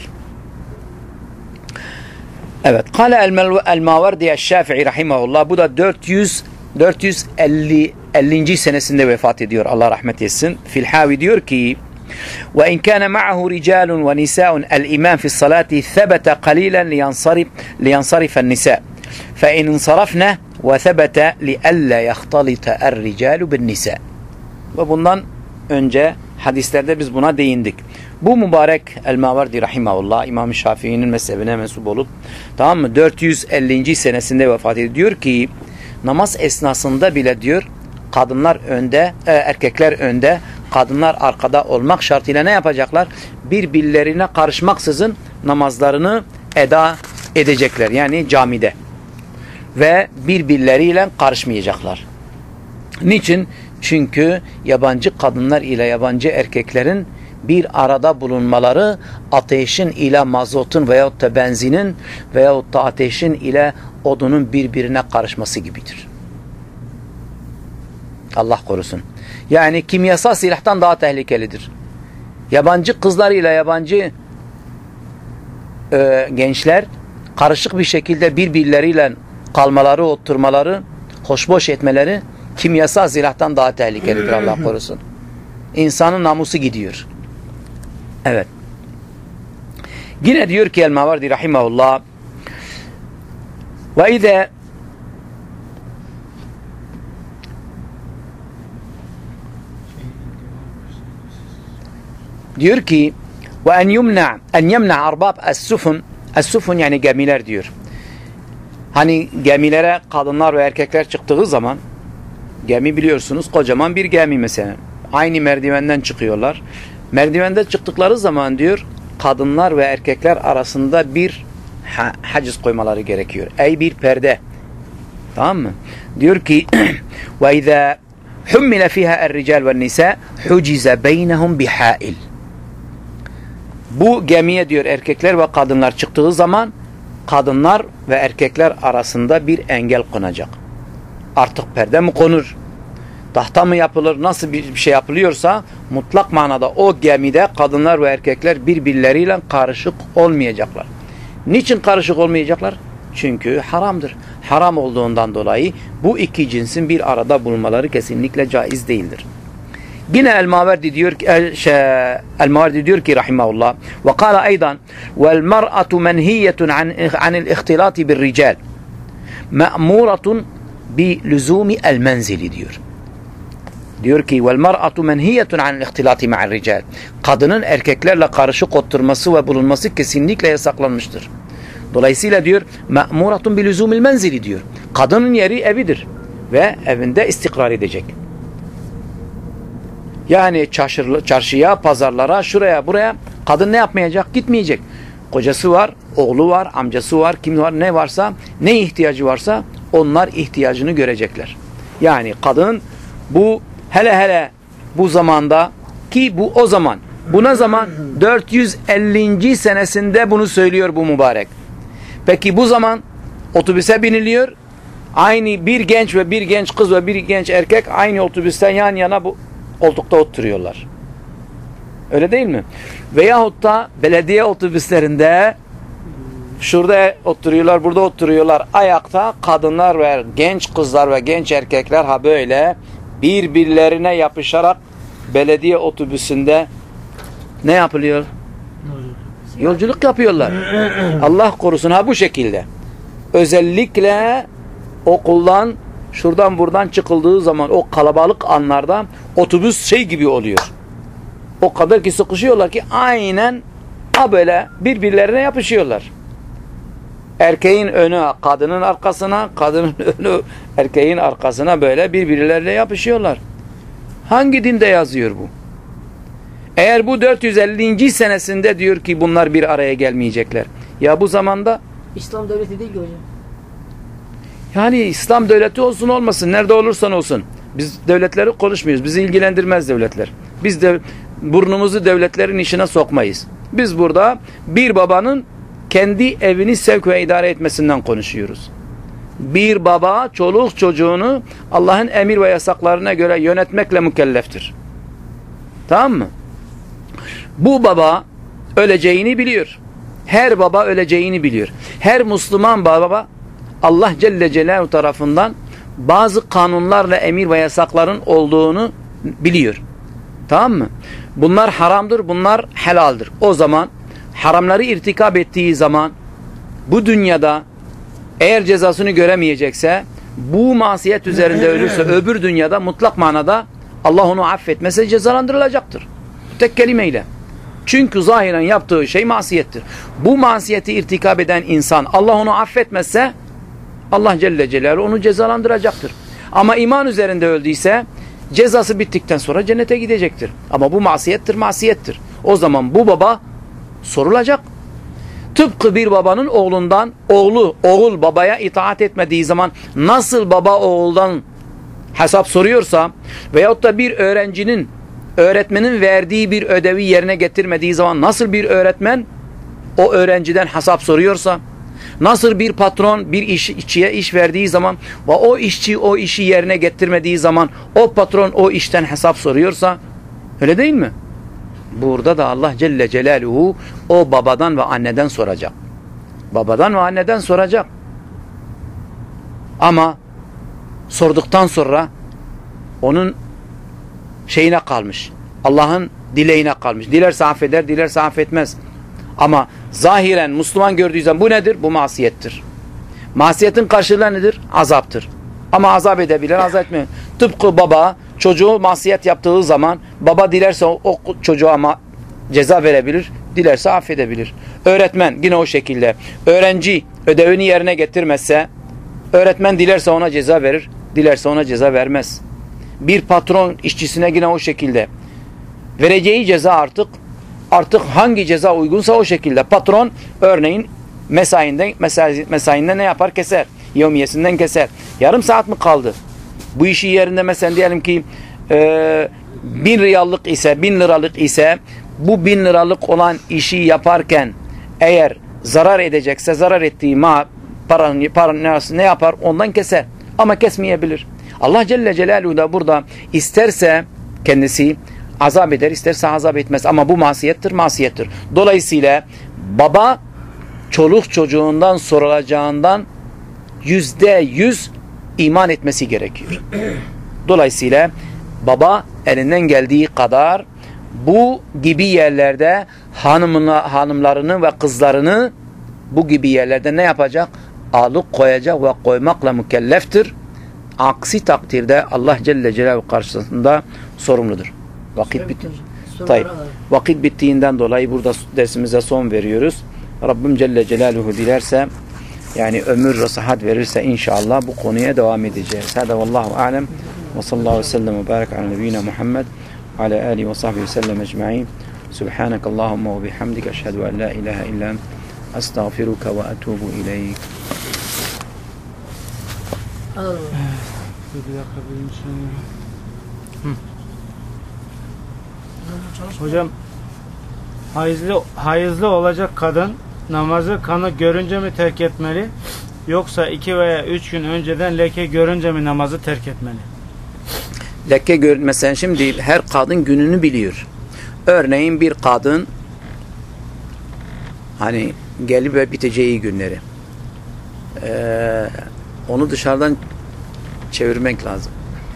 Evet. Kale el-Mavardi el-Şafii rahimahullah. Bu da 450 senesinde vefat ediyor. Allah rahmet etsin. Filhavi diyor ki وإن كان معه رجال ونساء الإمام في الصلاة ثبت قليلا لينصرف النساء فإن انصرفنا وثبت لألا يختلط الرجال بالنساء. Ve bundan önce hadislerde biz buna değindik. Bu mübarek El-Mavardi rahimahullah İmam Şafii'nin mezhebine mensup olup, tamam mı, 450. senesinde vefat ediyor. Diyor ki namaz esnasında bile diyor kadınlar önde, erkekler önde, kadınlar arkada olmak şartıyla ne yapacaklar? Birbirlerine karışmaksızın namazlarını eda edecekler. Yani camide. Ve birbirleriyle karışmayacaklar. Niçin? Çünkü yabancı kadınlar ile yabancı erkeklerin bir arada bulunmaları ateşin ile mazotun veyahut da benzinin veyahut da ateşin ile odunun birbirine karışması gibidir. Allah korusun. Yani kimyasal silahtan daha tehlikelidir. Yabancı kızlar ile yabancı gençler karışık bir şekilde birbirleriyle kalmaları, oturmaları, hoşboş etmeleri kimyasal silahtan daha tehlikelidir. Allah korusun. İnsanın namusu gidiyor. Evet. Yine diyor ki El-Mavardi rahimahullah ve izâ diyor ki ve en yemna arbab es-sufun yani gemiler diyor. Hani gemilere kadınlar ve erkekler çıktığı zaman, gemi biliyorsunuz kocaman bir gemi mesela. Aynı merdivenden çıkıyorlar. Merdivenden çıktıkları zaman diyor kadınlar ve erkekler arasında bir haciz koymaları gerekiyor. Ey bir perde. Tamam mı? Diyor ki ve izâ hummile fîhâ er-rical ve'n-nisâ hucize beynehum bihâil. Bu gemiye diyor erkekler ve kadınlar çıktığı zaman kadınlar ve erkekler arasında bir engel konacak. Artık perde mi konur? Tahta mı yapılır? Nasıl bir şey yapılıyorsa mutlak manada o gemide kadınlar ve erkekler birbirleriyle karışık olmayacaklar. Niçin karışık olmayacaklar? Çünkü haramdır. Haram olduğundan dolayı bu iki cinsin bir arada bulunmaları kesinlikle caiz değildir. Yine El-Mavardi diyor ki rahimahullah ve kâle aydan vel mer'atu menhiyetun anil ihtilati bir rical me'muratun bi lüzumi el menzili diyor. Diyor ki vel mer'atu menhiyetun anil ihtilati ma'al rical. Kadının erkeklerle karışık oturması ve bulunması kesinlikle yasaklanmıştır. Dolayısıyla diyor me'muratun bi lüzumil menzili diyor. Kadının yeri evidir ve evinde istikrar edecek. Yani çarşıya, pazarlara, şuraya, buraya kadın ne yapmayacak? Gitmeyecek. Kocası var, oğlu var, amcası var, kim var, ne varsa, ne ihtiyacı varsa onlar ihtiyacını görecekler. Yani kadın bu hele bu zamanda ki bu o zaman, bu ne zaman? 450. senesinde bunu söylüyor bu mübarek. Peki bu zaman otobüse biniliyor. Aynı bir genç ve bir genç kız ve bir genç erkek aynı otobüsten yan yana bu koltukta oturuyorlar. Öyle değil mi? Veyahut da belediye otobüslerinde Şurada oturuyorlar, burada oturuyorlar. Ayakta kadınlar ve genç kızlar ve genç erkekler ha böyle birbirlerine yapışarak belediye otobüsünde ne yapılıyor? Yolculuk yapıyorlar. Allah korusun ha bu şekilde. Özellikle okuldan şuradan buradan çıkıldığı zaman o kalabalık anlarda otobüs şey gibi oluyor. O kadar ki sıkışıyorlar ki aynen ha böyle birbirlerine yapışıyorlar. Erkeğin önü kadının arkasına, kadının önü erkeğin arkasına böyle birbirlerine yapışıyorlar. Hangi dinde yazıyor bu? Eğer bu 450. senesinde diyor ki bunlar bir araya gelmeyecekler. Ya bu zamanda İslam devleti değil ki hocam. yani İslam devleti olsun olmasın, nerede olursan olsun. Biz devletleri konuşmuyoruz. Bizi ilgilendirmez devletler. Biz de burnumuzu devletlerin işine sokmayız. Biz burada bir babanın kendi evini sevk ve idare etmesinden konuşuyoruz. Bir baba çoluk çocuğunu Allah'ın emir ve yasaklarına göre yönetmekle mükelleftir. Tamam mı? Bu baba öleceğini biliyor. Her baba öleceğini biliyor. Her Müslüman baba Allah Celle Celaluhu tarafından bazı kanunlarla emir ve yasakların olduğunu biliyor. Tamam mı? Bunlar haramdır, bunlar helaldir. O zaman haramları irtikab ettiği zaman bu dünyada eğer cezasını göremeyecekse, bu masiyet üzerinde ölürse öbür dünyada mutlak manada Allah onu affetmese cezalandırılacaktır. Tek kelimeyle. Çünkü zahiren yaptığı şey masiyettir. Bu masiyeti irtikab eden insan Allah onu affetmezse Allah Celle Celaluhu onu cezalandıracaktır. Ama iman üzerinde öldüyse cezası bittikten sonra cennete gidecektir. Ama bu masiyettir, masiyettir. O zaman bu baba sorulacak. Tıpkı bir babanın oğlundan oğul babaya itaat etmediği zaman nasıl baba oğuldan hesap soruyorsa veyahut da bir öğretmenin verdiği bir ödevi yerine getirmediği zaman nasıl bir öğretmen o öğrenciden hesap soruyorsa, nasıl bir patron bir işçiye iş verdiği zaman ve o işçi o işi yerine getirmediği zaman o patron o işten hesap soruyorsa, öyle değil mi? Burada da Allah Celle Celaluhu o babadan ve anneden soracak. Babadan ve anneden soracak. Ama sorduktan sonra onun şeyine kalmış. Allah'ın dileğine kalmış. Dilerse affeder, dilerse affetmez. Ama zahiren Müslüman gördüğü zaman bu nedir? Bu masiyettir. Masiyetin karşılığı nedir? Azaptır. Ama azap edebilir, azap etmiyor. Tıpkı baba çocuğu masiyet yaptığı zaman baba dilerse o çocuğa ceza verebilir, dilerse affedebilir. Öğretmen yine o şekilde. Öğrenci ödevini yerine getirmezse öğretmen dilerse ona ceza verir, dilerse ona ceza vermez. Bir patron işçisine yine o şekilde. Vereceği ceza artık hangi ceza uygunsa o şekilde. Patron örneğin mesainden ne yapar? Keser. Yevmiyesinden keser. Yarım saat mi kaldı? Bu işi yerinde mesela diyelim ki 1000 liralık ise bu 1000 liralık olan işi yaparken eğer zarar edecekse zarar ettiği paranın ne yapar? Ondan keser. Ama kesmeyebilir. Allah Celle Celaluhu da burada isterse kendisi azap eder, isterse azap etmez. Ama bu masiyettir, masiyettir. Dolayısıyla baba çoluk çocuğundan sorulacağından %100 iman etmesi gerekiyor. Dolayısıyla baba elinden geldiği kadar bu gibi yerlerde hanımlarını ve kızlarını bu gibi yerlerde ne yapacak? Alıp koyacak ve koymakla mükelleftir. Aksi takdirde Allah Celle Celaluhu karşısında sorumludur. Vakit bitti. Vakit bittiğinden dolayı burada dersimize son veriyoruz. Rabbim Celle Celaluhu dilerse yani ömür ve sıhhat verirse inşallah bu konuya devam edeceğiz. Hada vallahu alem ve sallallahu aleyhi ve sellem ve barik ala nebiyyina Muhammed ve ala alihi ve sahbihi ve sellem ecma'in. Subhanakallahumma ve bihamdike eşhedü en la ilahe illa ente estağfiruke ve etubu ileyk. Hocam hayızlı olacak kadın namazı kanı görünce mi terk etmeli yoksa 2 veya 3 gün önceden leke görünce mi namazı terk etmeli? Leke mesela şimdi her kadın gününü biliyor. Örneğin bir kadın hani gelip ve biteceği günleri. Onu dışarıdan çevirmek lazım.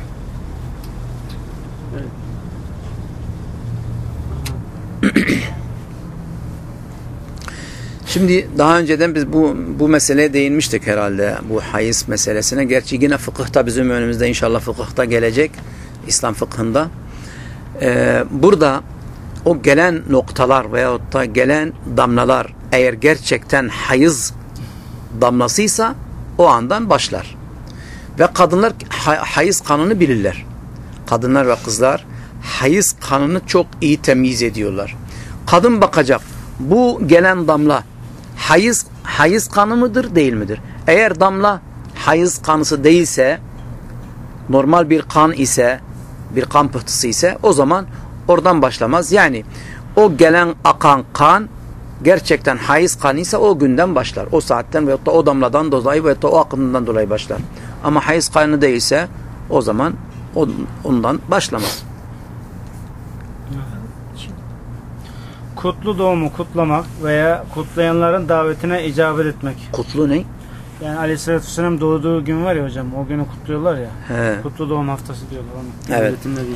Şimdi daha önceden biz bu meseleye değinmiştik herhalde. Bu hayız meselesine. Gerçi yine fıkıhta bizim önümüzde inşallah fıkıhta gelecek. İslam fıkhında. Burada o gelen noktalar veyahut da gelen damlalar eğer gerçekten hayız damlasıysa o andan başlar. Ve kadınlar hayız kanını bilirler. Kadınlar ve kızlar hayız kanını çok iyi temyiz ediyorlar. Kadın bakacak. Bu gelen damla hayız kanı mıdır değil midir? Eğer damla hayız kanısı değilse, normal bir kan ise, bir kan pıhtısı ise o zaman oradan başlamaz. Yani o gelen akan kan gerçekten hayız kanıysa o günden başlar. O saatten veyahut da o damladan dolayı veyahut da o akımdan dolayı başlar. Ama hayız kanı değilse o zaman ondan başlamaz. Kutlu doğumu kutlamak veya kutlayanların davetine icabet etmek. Kutlu ne? Yani Aleyhisselatü Vesselam doğduğu gün var ya hocam, o günü kutluyorlar ya. He. Kutlu doğum haftası diyorlar onu. Evet.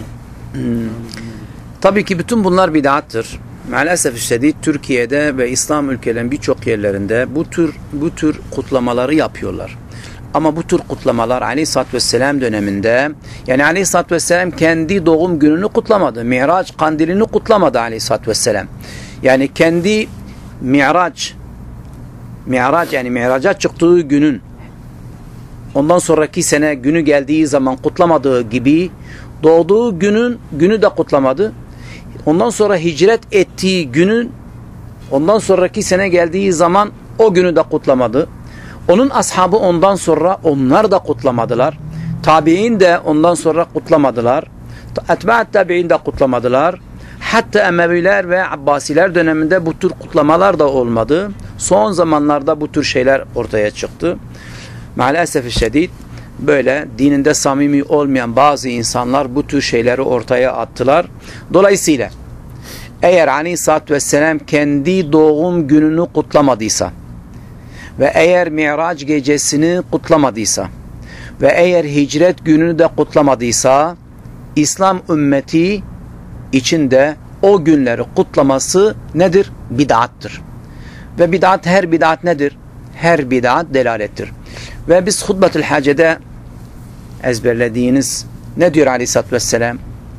Tabii ki bütün bunlar bid'attır. Maalesef şiddet Türkiye'de ve İslam ülkelerinin birçok yerlerinde bu tür kutlamaları yapıyorlar. Ama bu tür kutlamalar Aleyhisselatü Vesselam döneminde, yani Aleyhisselatü Vesselam kendi doğum gününü kutlamadı. Mi'raç kandilini kutlamadı Aleyhisselatü Vesselam. Yani kendi Mi'raç yani Mi'raç'a çıktığı günün ondan sonraki sene günü geldiği zaman kutlamadığı gibi doğduğu günü de kutlamadı. Ondan sonra hicret ettiği günün ondan sonraki sene geldiği zaman o günü de kutlamadı. Onun ashabı ondan sonra onlar da kutlamadılar. Tabi'in de ondan sonra kutlamadılar. Etba'at tabi'in de kutlamadılar. Hatta Emeviler ve Abbasiler döneminde bu tür kutlamalar da olmadı. Son zamanlarda bu tür şeyler ortaya çıktı. Maalesef şiddet böyle dininde samimi olmayan bazı insanlar bu tür şeyleri ortaya attılar. Dolayısıyla eğer Aleyhisselatü Vesselam kendi doğum gününü kutlamadıysa ve eğer Mi'raç gecesini kutlamadıysa ve eğer hicret gününü de kutlamadıysa İslam ümmeti içinde o günleri kutlaması nedir? Bid'attır. Ve bid'at, her bid'at nedir? Her bid'at delalettir. Ve biz Hutbetül Hace'de ezberlediğiniz ne diyor Aleyhisselatü Vesselam?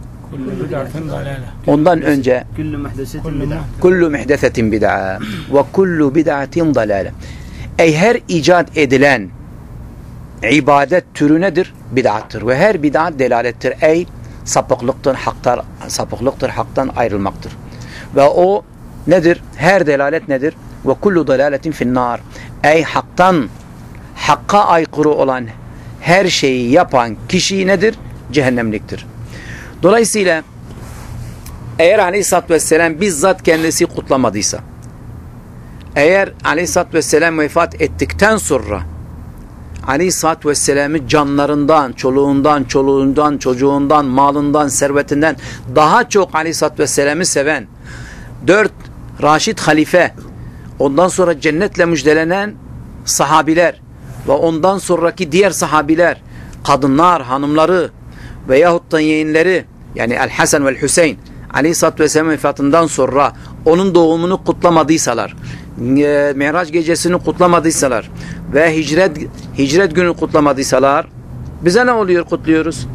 Ondan önce kullu muhdesetin bid'a ve kullu bid'atin dalale. Ey her icat edilen ibadet türü nedir? Bid'attır. Ve her bid'at delalettir. Ey sapıklıktır, haktan ayrılmaktır. Ve o nedir? Her delalet nedir? Ve kullu dalaletin finnar. Ey hakka aykırı olan her şeyi yapan kişi nedir? Cehennemliktir. Dolayısıyla eğer Aleyhisselatü Vesselam bizzat kendisi kutlamadıysa, eğer Aleyhisselatü Vesselam vefat ettikten sonra Aleyhisselatü Vesselam'ı canlarından, çoluğundan, çocuğundan, malından, servetinden daha çok Aleyhisselatü Vesselam'ı seven 4 Raşid halife, ondan sonra cennetle müjdelenen sahabiler ve ondan sonraki diğer sahabiler, kadınlar, hanımları veyahut da yeğenleri, yani El-Hasan ve El-Hüseyin Aleyhisselatü Vesselam vefatından sonra onun doğumunu kutlamadıysalar, Mi'raç gecesini kutlamadıysalar ve hicret günü kutlamadıysalar, bize ne oluyor? Kutluyoruz.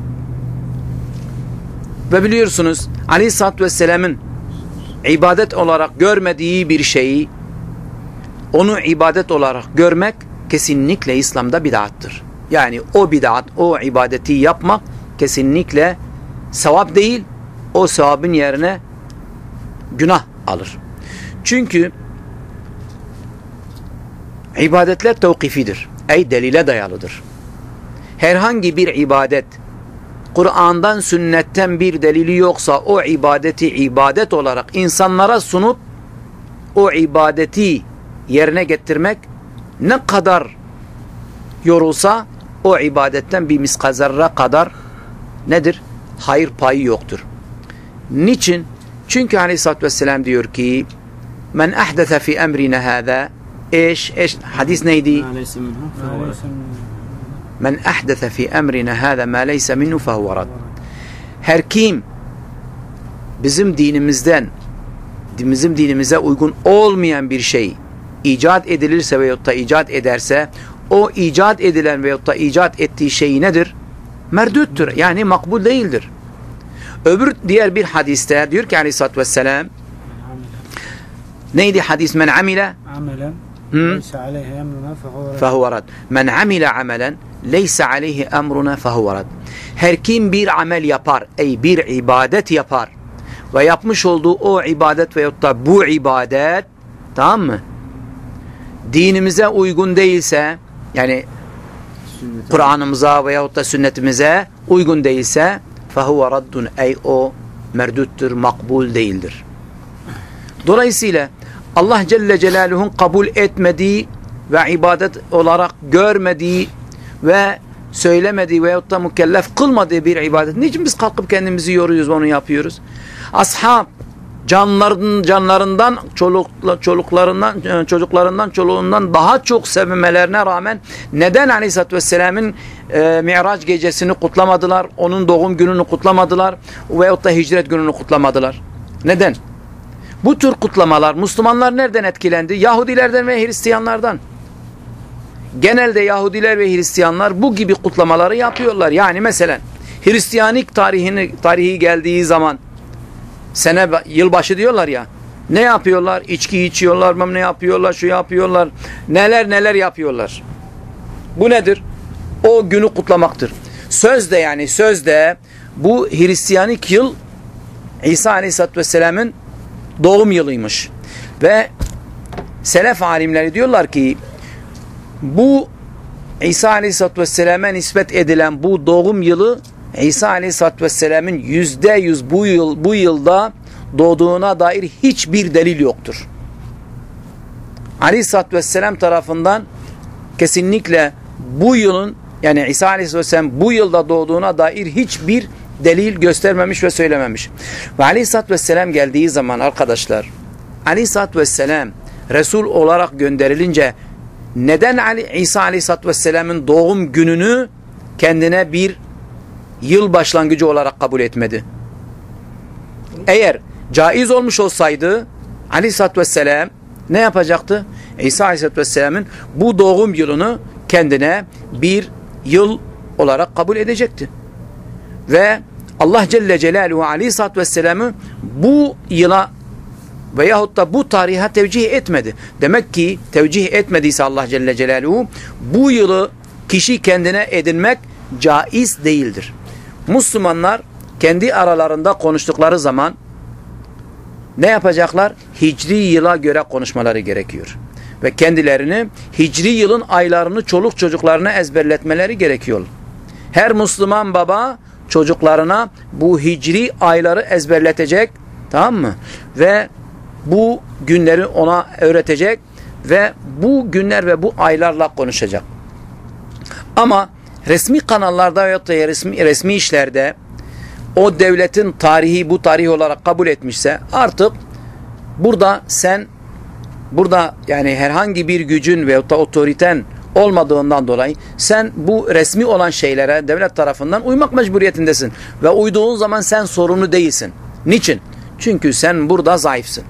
Ve biliyorsunuz Aleyhisselatü Vesselam'ın ibadet olarak görmediği bir şeyi onu ibadet olarak görmek kesinlikle İslam'da bid'attır. Yani o bid'at, o ibadeti yapmak kesinlikle sevap değil, o sevabın yerine günah alır. Çünkü ibadetler tevkifidir. Ey delile dayalıdır. Herhangi bir ibadet Kur'an'dan, sünnetten bir delili yoksa o ibadeti ibadet olarak insanlara sunup o ibadeti yerine getirmek ne kadar yorulsa o ibadetten bir miskazerre kadar nedir? Hayır payı yoktur. Niçin? Çünkü Aleyhisselatü Vesselam diyor ki men ahdese fi emrine hâzâ ايش hadis neydi? ما ليس منه فهو رد. Men ahdese fi emrina hâzâ mâ leyse minhu fehuve rad. Her kim bizim dinimize uygun olmayan bir şey icat edilirse veyahut da icat ederse, o icat edilen veyahut da icat ettiği şey nedir? Merdüttür. Yani makbul değildir. Diğer bir hadiste diyor ki aleyhissalatü vesselam, neydi hadis? Men amile Amelen leyse aleyhi emruna fehuve rad. Men amile amelen leyse aleyhi emruna fehuve rad. Her kim bir amel yapar, bir ibadet yapar ve yapmış olduğu o ibadet veyahut da bu ibadet, tamam mı, dinimize uygun değilse, yani Kur'an'ımıza veyahut da sünnetimize uygun değilse, fehuve raddun, o merduttur, makbul değildir. Dolayısıyla Allah Celle Celaluhu'nun kabul etmediği ve ibadet olarak görmediği ve söylemediği veyahut da mükellef kılmadığı bir ibadet. Niçin biz kalkıp kendimizi yoruyoruz, onu yapıyoruz? Ashab canlarından, çocuklarından, çoluğundan daha çok sevmelerine rağmen neden Aleyhisselatü Vesselam'ın Mi'raç gecesini kutlamadılar, onun doğum gününü kutlamadılar veyahut da hicret gününü kutlamadılar? Neden? Bu tür kutlamalar Müslümanlar nereden etkilendi? Yahudilerden ve Hristiyanlardan. Genelde Yahudiler ve Hristiyanlar bu gibi kutlamaları yapıyorlar. Yani mesela Hristiyanlık tarihi geldiği zaman yılbaşı diyorlar ya. Ne yapıyorlar? İçki içiyorlar, ne yapıyorlar, şu yapıyorlar. Neler yapıyorlar. Bu nedir? O günü kutlamaktır. Sözde bu Hristiyanlık yıl İsa Aleyhisselatü Vesselam'ın doğum yılıymış. Ve selef alimleri diyorlar ki bu İsa Aleyhisselatü Vesselam'a nispet edilen bu doğum yılı İsa Aleyhisselatü Vesselam'ın %100 bu yılda doğduğuna dair hiçbir delil yoktur. Aleyhisselatü Vesselam tarafından kesinlikle bu yılın, yani İsa Aleyhisselatü Vesselam bu yılda doğduğuna dair hiçbir delil göstermemiş ve söylememiş. Ve Aleyhisselatü Vesselam geldiği zaman arkadaşlar, Aleyhisselatü Vesselam Resul olarak gönderilince neden İsa Aleyhisselatü Vesselam'ın doğum gününü kendine bir yıl başlangıcı olarak kabul etmedi? Eğer caiz olmuş olsaydı Aleyhisselatü Vesselam ne yapacaktı? İsa Aleyhisselatü Vesselam'ın bu doğum yılını kendine bir yıl olarak kabul edecekti. Ve Allah Celle Celaluhu Aleyhisselatü Vesselam'ı bu yıla veyahut da bu tarihe tevcih etmedi. Demek ki tevcih etmediyse Allah Celle Celaluhu bu yılı kişi kendine edinmek caiz değildir. Müslümanlar kendi aralarında konuştukları zaman ne yapacaklar? Hicri yıla göre konuşmaları gerekiyor. Ve kendilerini hicri yılın aylarını çoluk çocuklarına ezberletmeleri gerekiyor. Her Müslüman baba çocuklarına bu hicri ayları ezberletecek, tamam mı? Ve bu günleri ona öğretecek ve bu günler ve bu aylarla konuşacak. Ama resmi kanallarda veyahut da resmi işlerde o devletin tarihi bu tarih olarak kabul etmişse artık burada yani herhangi bir gücün veyahut da otoriten olmadığından dolayı sen bu resmi olan şeylere devlet tarafından uymak mecburiyetindesin. Ve uyduğun zaman sen sorumlu değilsin. Niçin? Çünkü sen burada zayıfsın.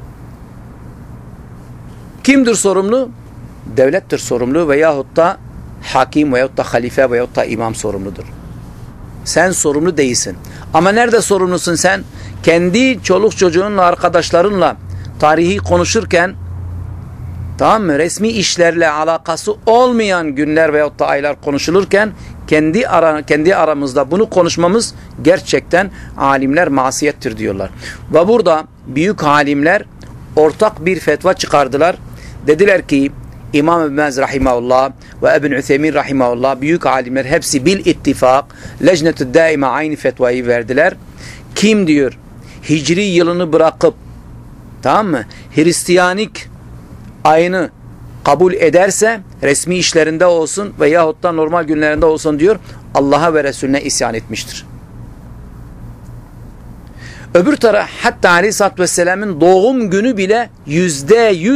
Kimdir sorumlu? Devlettir sorumlu veyahut da hakim veyahut da halife veyahut da imam sorumludur. Sen sorumlu değilsin. Ama nerede sorumlusun sen? Kendi çoluk çocuğunla, arkadaşlarınla tarihi konuşurken, tamam mı? Resmi işlerle alakası olmayan günler veyahut da aylar konuşulurken kendi aramızda bunu konuşmamız gerçekten alimler masiyettir diyorlar. Ve burada büyük alimler ortak bir fetva çıkardılar. Dediler ki İmam İbn Baz rahimahullah ve İbn Ütheymin rahimahullah, büyük alimler hepsi bil ittifak Lejnetü Daime aynı fetvayı verdiler. Kim diyor hicri yılını bırakıp, tamam mı, Hristiyanik ayını kabul ederse resmi işlerinde olsun veyahut da normal günlerinde olsun diyor, Allah'a ve Resulüne isyan etmiştir. Öbür taraf hatta Aleyhisselatü Vesselam'ın doğum günü bile %100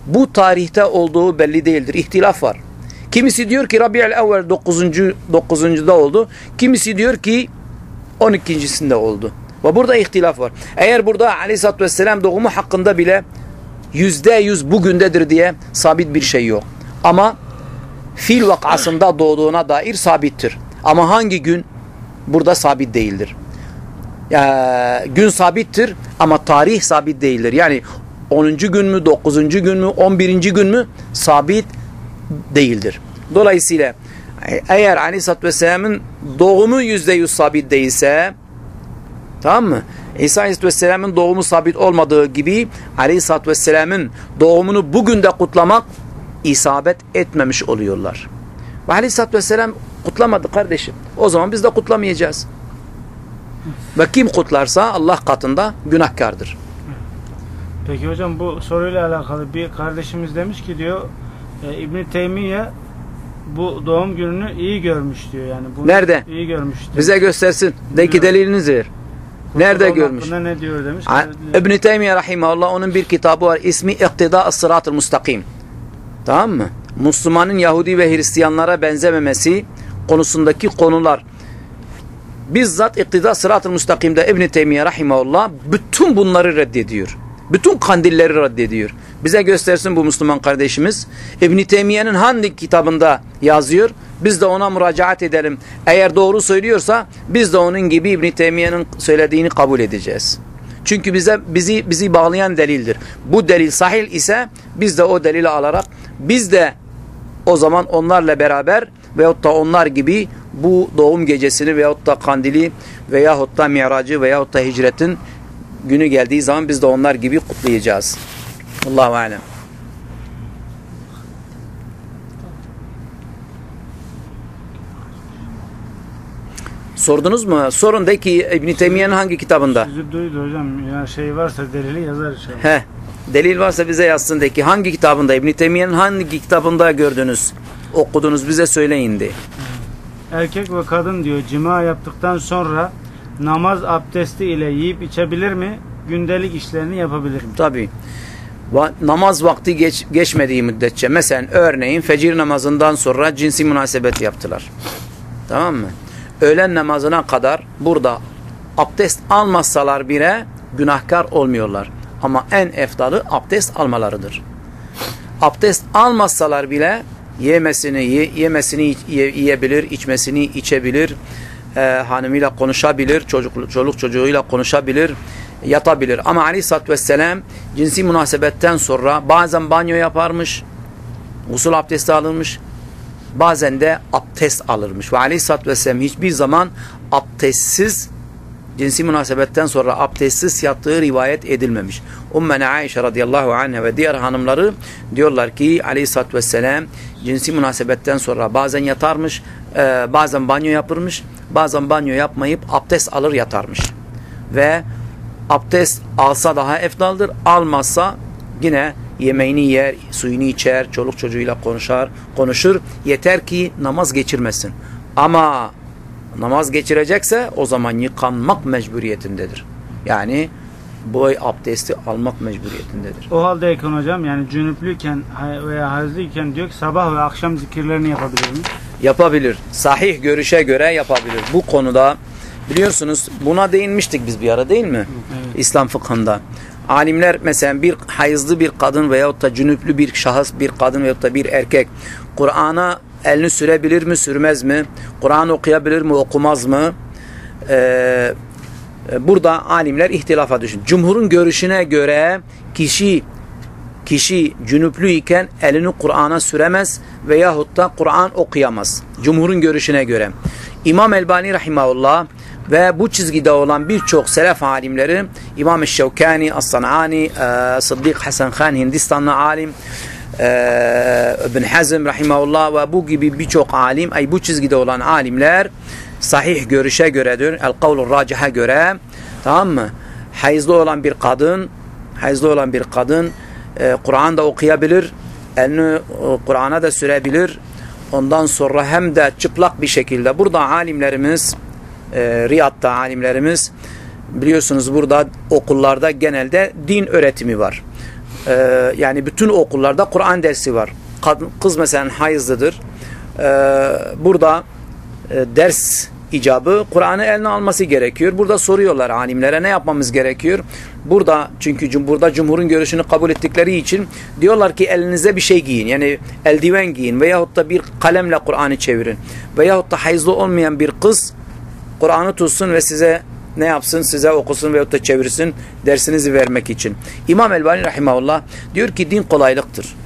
bu tarihte olduğu belli değildir. İhtilaf var. Kimisi diyor ki Rabi'ül Evvel 9'da oldu. Kimisi diyor ki 12.sinde oldu. Ve burada ihtilaf var. Eğer burada Aleyhisselatü Vesselam doğumu hakkında bile %100 bugündedir diye sabit bir şey yok. Ama fil vakasında doğduğuna dair sabittir. Ama hangi gün? Burada sabit değildir. Gün sabittir ama tarih sabit değildir. Yani 10. gün mü, 9. gün mü, 11. gün mü sabit değildir. Dolayısıyla eğer Aleyhisselatü Vesselam'ın doğumu %100 sabit değilse, tamam mı? İsa Aleyhisselam'ın doğumu sabit olmadığı gibi Aleyhisselatü Vesselam'ın doğumunu bugün de kutlamak isabet etmemiş oluyorlar. Ve Aleyhisselatü Vesselam kutlamadı kardeşim. O zaman biz de kutlamayacağız. Ve kim kutlarsa Allah katında günahkardır. Peki hocam, bu soruyla alakalı bir kardeşimiz demiş ki diyor İbn-i Teymiye bu doğum gününü iyi görmüş diyor. Yani bunu nerede? İyi görmüş. Demiş. Bize göstersin. De ki delilinizi ver. Nerede görmüş? Ne diyor demiş. İbn-i Teymiye rahimahullah, onun bir kitabı var. İsmi İktida-ı Sırat-ı Mustakim. Tamam mı? Müslümanın Yahudi ve Hristiyanlara benzememesi konusundaki konular. Bizzat İktida Sırat-ı Mustakim'de İbn-i Teymiye rahimahullah bütün bunları reddediyor. Bütün kandilleri reddediyor. Bize göstersin bu Müslüman kardeşimiz. İbn-i Teymiye'nin hangi kitabında yazıyor? Biz de ona müracaat edelim. Eğer doğru söylüyorsa biz de onun gibi İbn-i Teymiye'nin söylediğini kabul edeceğiz. Çünkü bizi bağlayan delildir. Bu delil sahih ise biz de o delili alarak biz de o zaman onlarla beraber veyahut da onlar gibi bu doğum gecesini veyahut da kandili veyahut da miracı veyahut da hicretin günü geldiği zaman biz de onlar gibi kutlayacağız. Allahu alem. Sordunuz mu? Sorun de ki İbn-i Teymiye'nin hangi kitabında? Sizi duydu hocam. Ya şey varsa delili yazar inşallah. Delil varsa bize yazsın de ki hangi kitabında? İbn-i Teymiye'nin hangi kitabında gördünüz? Okudunuz, bize söyleyin de. Erkek ve kadın diyor cima yaptıktan sonra namaz abdesti ile yiyip içebilir mi? Gündelik işlerini yapabilir mi? Tabii. Namaz vakti geçmediği müddetçe, mesela örneğin fecir namazından sonra cinsi münasebet yaptılar. Tamam mı? Öğlen namazına kadar burada abdest almazsalar bile günahkar olmuyorlar. Ama en efdalı abdest almalarıdır. Abdest almazsalar bile yemesini yiyebilir, içmesini içebilir, hanımıyla konuşabilir, çoluk çocuğuyla konuşabilir, yatabilir. Ama Aleyhisselatü Vesselam cinsi münasebetten sonra bazen banyo yaparmış, gusül abdesti alırmış, bazen de abdest alırmış. Ve Aleyhisselatü Vesselam hiçbir zaman abdestsiz, cinsi münasebetten sonra abdestsiz yattığı rivayet edilmemiş. Ümmene Aişe radıyallahu anha ve diğer hanımları diyorlar ki Aleyhisselatü Vesselam cinsi münasebetten sonra bazen yatarmış, bazen banyo yapırmış, bazen banyo yapmayıp abdest alır yatarmış. Ve abdest alsa daha efdaldır, almazsa yine yemeğini yer, suyunu içer, çoluk çocuğuyla konuşur. Yeter ki namaz geçirmesin. Ama namaz geçirecekse o zaman yıkanmak mecburiyetindedir. Yani bu abdesti almak mecburiyetindedir. O haldeyken hocam, yani cünüplüyken veya hayızlıyken diyor ki sabah ve akşam zikirlerini yapabilir mi? Yapabilir. Sahih görüşe göre yapabilir. Bu konuda biliyorsunuz buna değinmiştik biz bir ara, değil mi? Evet. İslam fıkhında. Alimler mesela bir hayızlı bir kadın veyahut da cünüplü bir şahıs, bir kadın veyahut da bir erkek Kur'an'a elini sürebilir mi, sürmez mi? Kur'an okuyabilir mi, okumaz mı? Burada alimler ihtilafa düşün. Cumhurun görüşüne göre kişi cünüplü iken elini Kur'an'a süremez veyahut da Kur'an okuyamaz. Cumhurun görüşüne göre. İmam Elbani rahimahullah ve bu çizgide olan birçok selef alimleri, İmam Şevkani, As-San'ani, Sıddık Hasan Khan Hindistanlı alim, İbn Hazm rahimahullah ve bu gibi birçok alim, bu çizgide olan alimler sahih görüşe göredir. El-Kavlur Raciha göre, tamam mı? Hayızlı olan bir kadın Kur'an da okuyabilir, elini Kur'an'a da sürebilir. Ondan sonra hem de çıplak bir şekilde. Burada alimlerimiz, Riyad'da alimlerimiz, biliyorsunuz burada okullarda genelde din öğretimi var. yani bütün okullarda Kur'an dersi var. Kız mesela hayızlıdır. Burada ders icabı Kur'an'ı eline alması gerekiyor. Burada soruyorlar alimlere ne yapmamız gerekiyor? Burada çünkü burada cumhurun görüşünü kabul ettikleri için diyorlar ki elinize bir şey giyin. Yani eldiven giyin veyahut da bir kalemle Kur'an'ı çevirin. Veyahut da hayızlı olmayan bir kız Kur'an'ı tutsun ve size ne yapsın? Size okusun veyahut da çevirsin dersinizi vermek için. İmam Elbani rahimahullah diyor ki din kolaylıktır.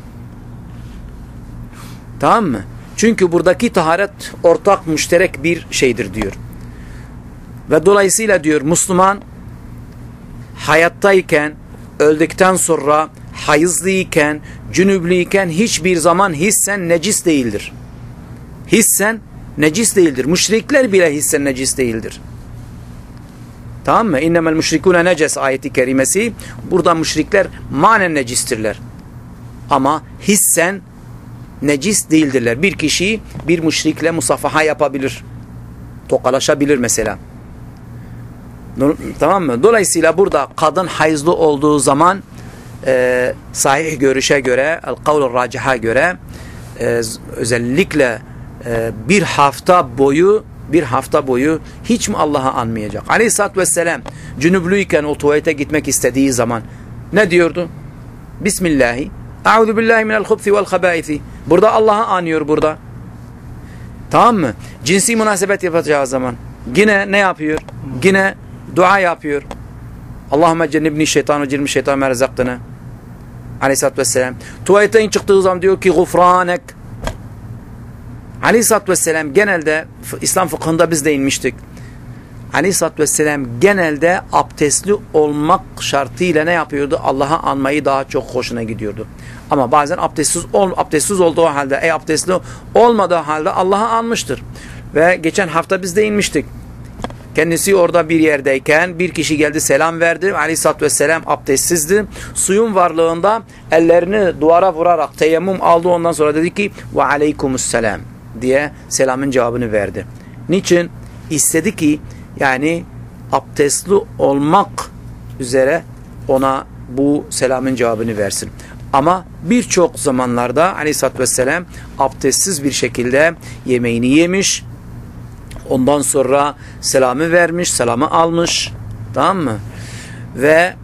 Tamam mı? Çünkü buradaki taharet ortak, müşterek bir şeydir diyor. Ve dolayısıyla diyor Müslüman hayattayken, öldükten sonra, hayızlıyken, cünüblüyken hiçbir zaman hissen necis değildir. Hissen necis değildir. Müşrikler bile hissen necis değildir. Tamam mı? İnnemel müşrikûne neces ayeti kerimesi. Burada müşrikler manen necistirler. Ama hissen necis değildirler. Bir kişi bir müşrikle musafaha yapabilir. Tokalaşabilir mesela. Tamam mı? Dolayısıyla burada kadın hayızlı olduğu zaman sahih görüşe göre, el-kavl-ü raciha göre özellikle bir hafta boyu hiç mi Allah'ı anmayacak? Aleyhisselatü vesselam cünüblüyken o tuvalete gitmek istediği zaman ne diyordu? Bismillahi Eûzu billahi minel hubsi vel habâithi. Burada Allah'ı anıyor burada. Tamam mı? Cinsi münasebet yapacağı zaman yine ne yapıyor? Yine dua yapıyor. Allahümme cennibni şeytan ve cirmi şeytan merzaktına. Aleyhisselatü vesselam. Tuvaletten çıktığı zaman diyor ki gufranek. Aleyhisselatü vesselam genelde İslam fıkhında biz de inmiştik. Aleyhisselatü vesselam genelde abdestli olmak şartıyla ne yapıyordu? Allah'ı anmayı daha çok hoşuna gidiyordu. Ama bazen abdestsiz olduğu halde, abdestli olmadığı halde Allah'ı anmıştır. Ve geçen hafta biz de inmiştik. Kendisi orada bir yerdeyken bir kişi geldi selam verdi. Aleyhisselatü vesselam abdestsizdi. Suyun varlığında ellerini duvara vurarak teyemmüm aldı. Ondan sonra dedi ki ve aleykumusselam diye selamın cevabını verdi. Niçin? İstedi ki yani abdestli olmak üzere ona bu selamın cevabını versin. Ama birçok zamanlarda Aleyhisselatü vesselam abdestsiz bir şekilde yemeğini yemiş. Ondan sonra selamı vermiş, selamı almış. Tamam mı? Ve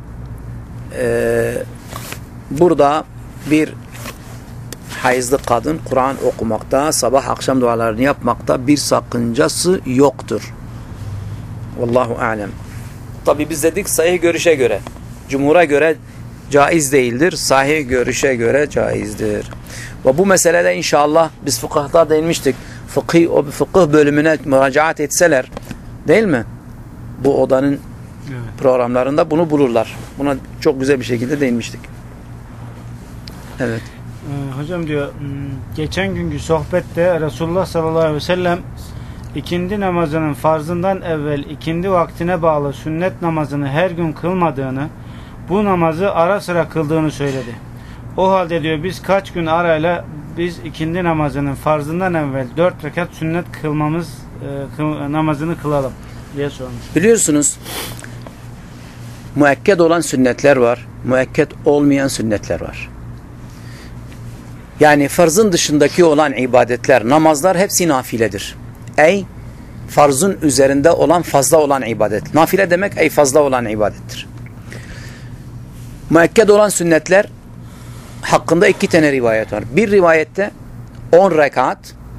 burada bir hayızlı kadın Kur'an okumakta, sabah akşam dualarını yapmakta bir sakıncası yoktur. Vallahu alem. Tabi biz dedik sahih görüşe göre. Cumhura göre caiz değildir. Sahih görüşe göre caizdir. Ve bu meselede inşallah biz fıkıhta değinmiştik. Fıkıh bölümüne müracaat etseler değil mi? Bu odanın programlarında bunu bulurlar. Buna çok güzel bir şekilde değinmiştik. Evet. Hocam diyor geçen günkü sohbette Resulullah sallallahu aleyhi ve sellem ikindi namazının farzından evvel ikindi vaktine bağlı sünnet namazını her gün kılmadığını, bu namazı ara sıra kıldığını söyledi. O halde diyor biz kaç gün arayla biz ikindi namazının farzından evvel 4 rekat sünnet namazını kılalım diye sormuş. Biliyorsunuz müekked olan sünnetler var, müekked olmayan sünnetler var. Yani farzın dışındaki olan ibadetler, namazlar hepsi nafiledir. Farzın üzerinde olan fazla olan ibadet. Nafile demek fazla olan ibadettir. Müekked olan sünnetler hakkında 2 tane rivayet var. Bir rivayette 10 rekat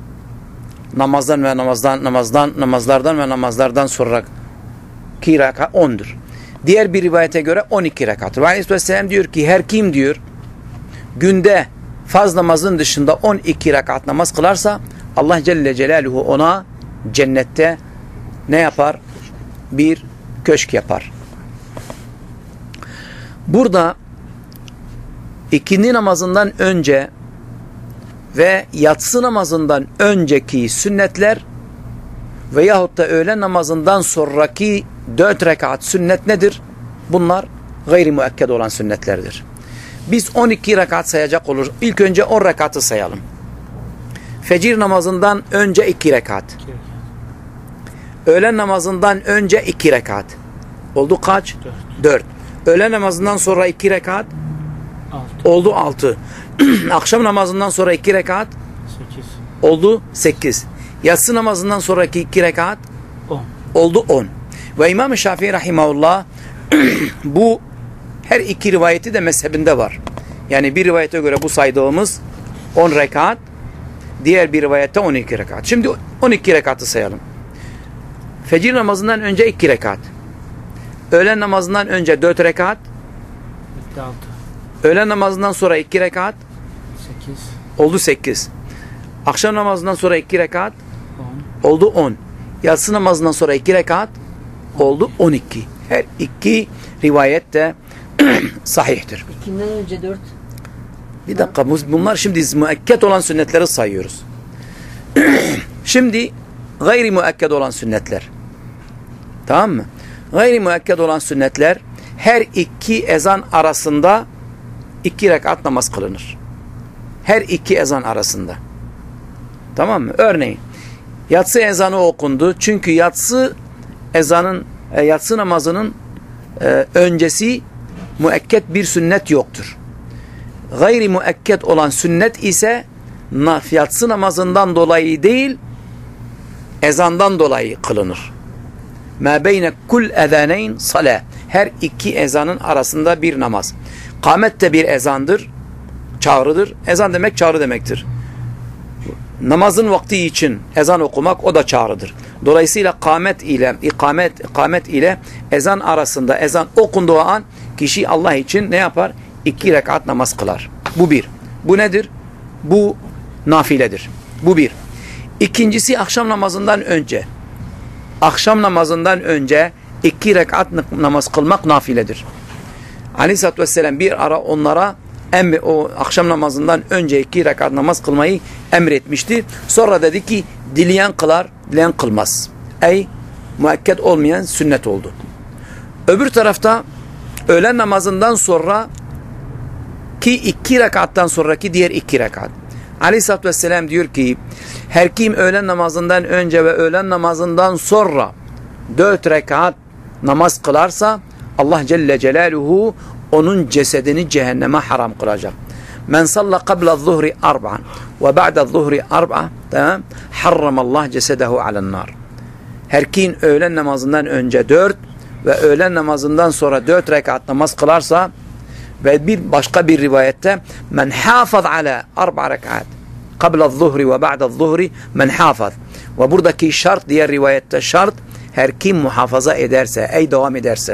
namazlardan sonra 2 rekat 10'dur. Diğer bir rivayete göre 12 rekat. Ve Aleyhisselam diyor ki her kim diyor günde farz namazın dışında 12 rekat namaz kılarsa Allah Celle Celaluhu ona cennette ne yapar? Bir köşk yapar. Burada ikindi namazından önce ve yatsı namazından önceki sünnetler veyahut da öğlen namazından sonraki 4 rekat sünnet nedir? Bunlar gayri müekked olan sünnetlerdir. Biz 12 rekat sayacak olur. İlk önce 10 rekatı sayalım. Fecir namazından önce 2 rekat. Öğlen namazından önce 2 rekat. Oldu kaç? 4. Öğlen namazından sonra 2 rekat. Oldu 6. Akşam namazından sonra 2 rekat 8. oldu 8. Yatsı namazından sonraki 2 rekat 10. oldu 10. Ve İmam-ı Şafii rahimahullah bu her iki rivayeti de mezhebinde var. Yani bir rivayete göre bu saydığımız 10 rekat, diğer bir rivayette 12 rekat. Şimdi 12 rekatı sayalım. Fecir namazından önce 2 rekat. Öğlen namazından önce 4 rekat. Bitti 6. Öğlen namazından sonra 2 rekat. 8. Oldu 8. Akşam namazından sonra 2 rekat. 10. Oldu 10. Yatsı namazından sonra 2 rekat. Oldu 12. Her iki rivayet de sahihtir. İkinden önce 4. Bir dakika, bunlar şimdi müekket olan sünnetleri sayıyoruz. Şimdi gayri müekket olan sünnetler. Tamam mı? Gayri müekket olan sünnetler her iki ezan arasında 2 rekat namaz kılınır. Her iki ezan arasında. Tamam mı? Örneğin yatsı ezanı okundu. Çünkü yatsı namazının öncesi müekket bir sünnet yoktur. Gayri müekket olan sünnet ise yatsı namazından dolayı değil, ezandan dolayı kılınır. Ma beyne kul ezaneyn salah. Her iki ezanın arasında bir namaz. Kâmet de bir ezandır, çağrıdır. Ezan demek çağrı demektir. Namazın vakti için ezan okumak o da çağrıdır. Dolayısıyla ikamet ile ezan arasında, ezan okunduğu an kişi Allah için ne yapar? 2 rekat namaz kılar. Bu bir. Bu nedir? Bu nafiledir. Bu bir. İkincisi akşam namazından önce. Akşam namazından önce 2 rekat namaz kılmak nafiledir. Aleyhisselatü Vesselam bir ara onlara o akşam namazından önce 2 rekat namaz kılmayı emretmişti. Sonra dedi ki dileyen kılar, dileyen kılmaz. Müekket olmayan sünnet oldu. Öbür tarafta öğlen namazından sonra ki 2 rekattan sonraki diğer 2 rekat. Aleyhisselatü Vesselam diyor ki her kim öğlen namazından önce ve öğlen namazından sonra 4 rekat namaz kılarsa Allah Celle Celaluhu onun cesedini cehenneme haram kılacak. Men salla qabla zuhri arba'an ve ba'da zuhri arba'a, tamam, harramallah cesedehu alen nar. Her kim öğlen namazından önce 4 ve öğlen namazından sonra 4 rekat namaz kılarsa ve bir başka bir rivayette men hafaz ala 4 rekat qabla zuhri ve ba'da zuhri men hafaz. Ve buradaki şart diğer rivayette şart her kim muhafaza ederse, devam ederse,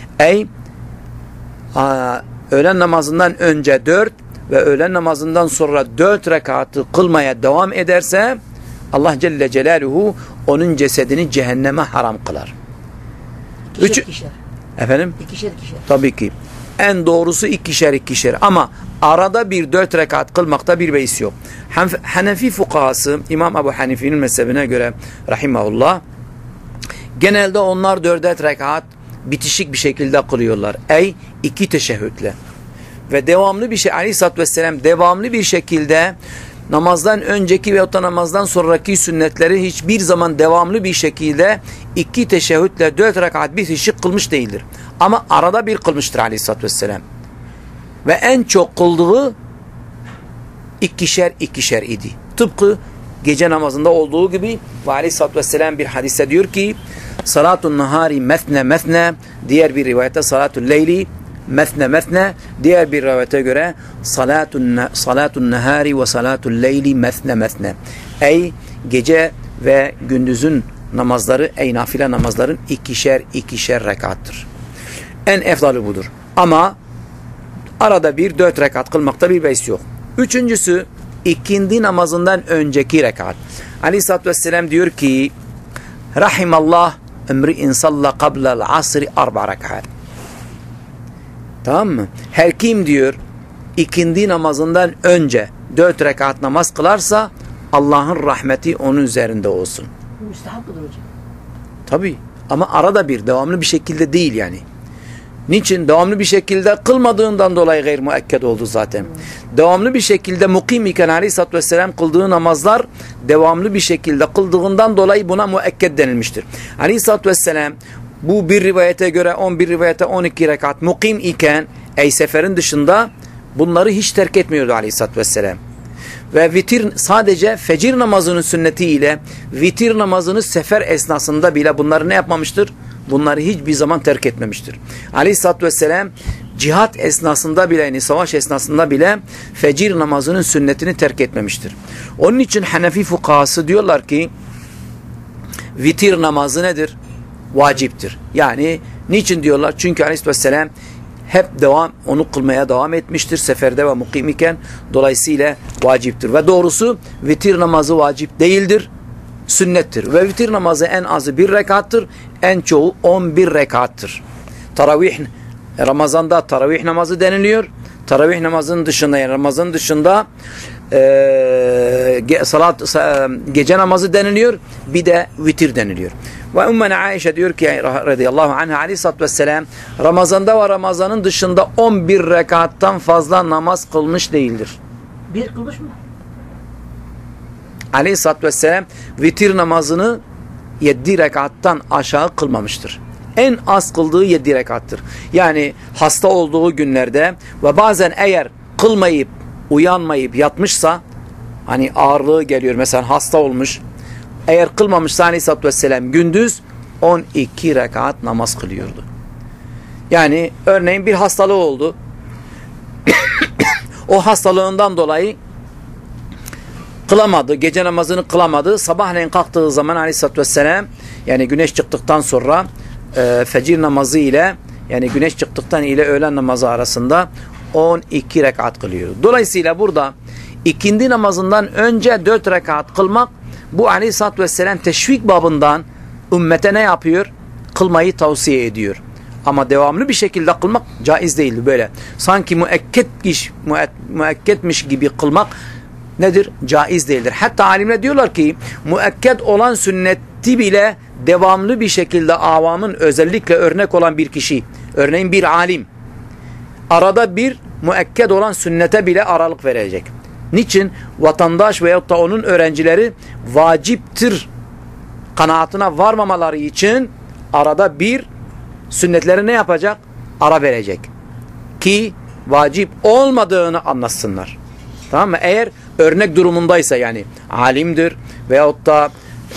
öğlen namazından önce 4 ve öğlen namazından sonra 4 rekatı kılmaya devam ederse Allah Celle Celaluhu onun cesedini cehenneme haram kılar. İkişer. Efendim? İkişer. Tabii ki. En doğrusu ikişer ama arada bir 4 rekat kılmakta bir beis yok. Hanefi fukahası İmam Ebu Hanife'nin mezhebine göre rahimahullah genelde onlar 4 rekat bitişik bir şekilde kılıyorlar. 2 teşehhütle. Ve devamlı bir şey Aleyhisselatü Vesselam devamlı bir şekilde namazdan önceki veyahut da namazdan sonraki sünnetleri hiçbir zaman devamlı bir şekilde 2 teşehhütle 4 rekat bitişik kılmış değildir. Ama arada bir kılmıştır Aleyhisselatü Vesselam. Ve en çok kıldığı ikişer idi. Tıpkı gece namazında olduğu gibi ve Aleyhisselatü Vesselam bir hadiste diyor ki salatun nahari mesne, diğer bir rivayette salatul leyli mesne, diğer bir rivayete göre salatun nahari ve salatul leyli mesne. Gece ve gündüzün namazları, nafile namazların ikişer rekattır. En efdalı budur. Ama arada bir 4 rekat kılmakta bir beis yok. Üçüncüsü ikindi namazından önceki rekat. Aleyhisselatü Vesselam diyor ki rahimallah emri'in salla qabla'l asri 4 rekat. Tamam mı? Her kim diyor ikindi namazından önce 4 rekat namaz kılarsa Allah'ın rahmeti onun üzerinde olsun. Müstehapdır hocam. Tabii ama arada bir devamlı bir şekilde değil yani. Niçin? Devamlı bir şekilde kılmadığından dolayı gayr müekked oldu zaten. Devamlı bir şekilde mukim iken Aleyhisselatü Vesselam kıldığı namazlar devamlı bir şekilde kıldığından dolayı buna müekked denilmiştir. Aleyhisselatü Vesselam bu bir rivayete göre 11 rivayete 12 rekat mukim iken seferin dışında bunları hiç terk etmiyordu aleyhissalatü vesselam. Ve vitir sadece fecir namazının sünnetiyle vitir namazını sefer esnasında bile bunları ne yapmamıştır? Bunları hiçbir zaman terk etmemiştir. Aleyhissalatü vesselam cihat esnasında bile, yani savaş esnasında bile fecir namazının sünnetini terk etmemiştir. Onun için Hanefi fukahası diyorlar ki vitir namazı nedir? Vaciptir. Yani niçin diyorlar? Çünkü aleyhissalatü vesselam hep onu kılmaya devam etmiştir seferde ve mukim iken, dolayısıyla vaciptir. Ve doğrusu vitir namazı vacip değildir, sünnettir. Ve vitir namazı en azı 1 rekattır, en çoğu 11 rekattır. Taravih, Ramazan'da taravih namazı deniliyor. Taravih namazının dışında, yani Ramazan'ın dışında gece namazı deniliyor, bir de vitir deniliyor. Ve Ümmüne Aişe diyor ki radıyallahu anha, aleyhissalatü vesselam Ramazan'da ve Ramazan'ın dışında 11 rekattan fazla namaz kılmış değildir. Bir kılmış mı? Aleyhissalatü vesselam vitir namazını 7 rekattan aşağı kılmamıştır. En az kıldığı 7 rekattır. Yani hasta olduğu günlerde ve bazen eğer kılmayıp uyanmayıp yatmışsa, hani ağırlığı geliyor mesela, hasta olmuş, eğer kılmamışsa aleyhissalatü vesselam gündüz 12 rekat namaz kılıyordu. Yani örneğin bir hastalığı oldu. O hastalığından dolayı kılamadı, gece namazını kılamadı. Sabahleyin kalktığı zaman aleyhissalatü vesselam, yani güneş çıktıktan sonra fecir namazı ile, yani güneş çıktıktan ile öğlen namazı arasında 12 rekat kılıyor. Dolayısıyla burada ikindi namazından önce 4 rekat kılmak, bu aleyhissalatü vesselam teşvik babından ümmete ne yapıyor? Kılmayı tavsiye ediyor. Ama devamlı bir şekilde kılmak caiz değildi böyle. Sanki müekketmiş gibi kılmak nedir? Caiz değildir. Hatta alimler diyorlar ki müekket olan sünneti bile devamlı bir şekilde avamın, özellikle örnek olan bir kişi, örneğin bir alim, arada bir müekket olan sünnete bile aralık verecek. Niçin? Vatandaş veyahut da onun öğrencileri vaciptir kanaatine varmamaları için arada bir sünnetleri ne yapacak? Ara verecek. Ki vacip olmadığını anlasınlar. Tamam mı? Eğer örnek durumundaysa, yani alimdir veyahut da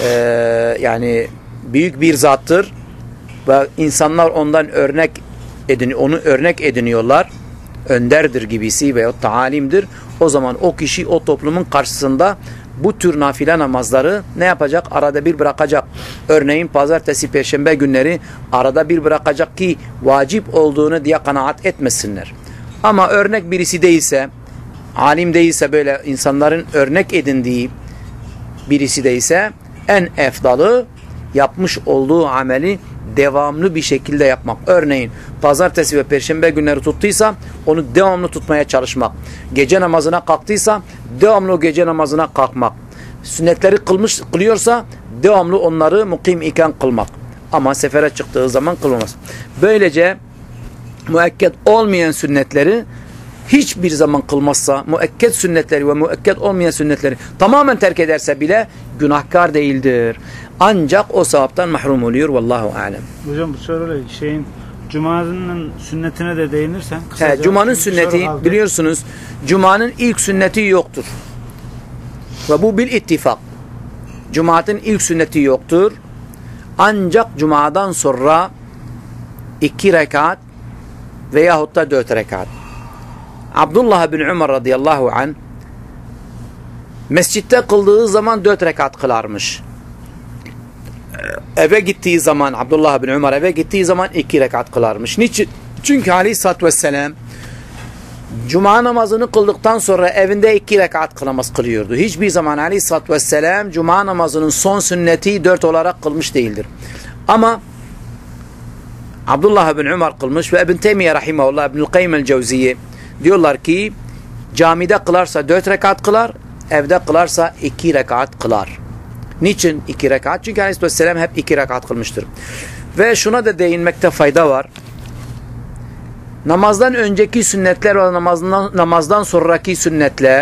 yani büyük bir zattır ve insanlar ondan onu örnek ediniyorlar, önderdir gibisi veyahut da alimdir, o zaman o kişi o toplumun karşısında bu tür nafile namazları ne yapacak? Arada bir bırakacak. Örneğin pazartesi, perşembe günleri arada bir bırakacak ki vacip olduğunu diye kanaat etmesinler. Ama örnek birisi değilse, alim değilse, böyle insanların örnek edindiği birisi değilse, en efdalı yapmış olduğu ameli devamlı bir şekilde yapmak. Örneğin pazartesi ve perşembe günleri tuttuysa onu devamlı tutmaya çalışmak. Gece namazına kalktıysa devamlı o gece namazına kalkmak. Sünnetleri kılıyorsa devamlı onları mukim iken kılmak. Ama sefere çıktığı zaman kılmaz. Böylece müekket olmayan sünnetleri hiçbir zaman kılmazsa, müekket sünnetleri ve müekket olmayan sünnetleri tamamen terk ederse bile günahkar değildir. Ancak o sevaptan mahrum oluyor. Vallahu alem. Hocam bu soruda Cuma'nın sünnetine de değinirsen kısaca. Cuma'nın sünneti biliyorsunuz, Cuma'nın ilk sünneti yoktur. Ve bu bil ittifak. Cuma'nın ilk sünneti yoktur. Ancak Cuma'dan sonra 2 rekat veyahut da 4 rekat. Abdullah bin Umar radıyallahu anh mescitte kıldığı zaman 4 rekat kılarmış. Eve gittiği zaman, Abdullah bin Umar eve gittiği zaman 2 rekat kılarmış. Niçin? Çünkü aleyhissalatü vesselam Cuma namazını kıldıktan sonra evinde 2 rekat kılamaz kılıyordu. Hiçbir zaman aleyhissalatü vesselam Cuma namazının son sünneti 4 olarak kılmış değildir. Ama Abdullah bin Umar kılmış ve İbn Teymiye rahimahullah, İbnül Kayyim el-Cevziye diyorlar ki camide kılarsa 4 rekat kılar, evde kılarsa 2 rekat kılar. Niçin 2 rekat? Çünkü aleyhissalatü vesselam hep 2 rekat kılmıştır. Ve şuna da değinmekte fayda var. Namazdan önceki sünnetler ve namazdan sonraki sünnetler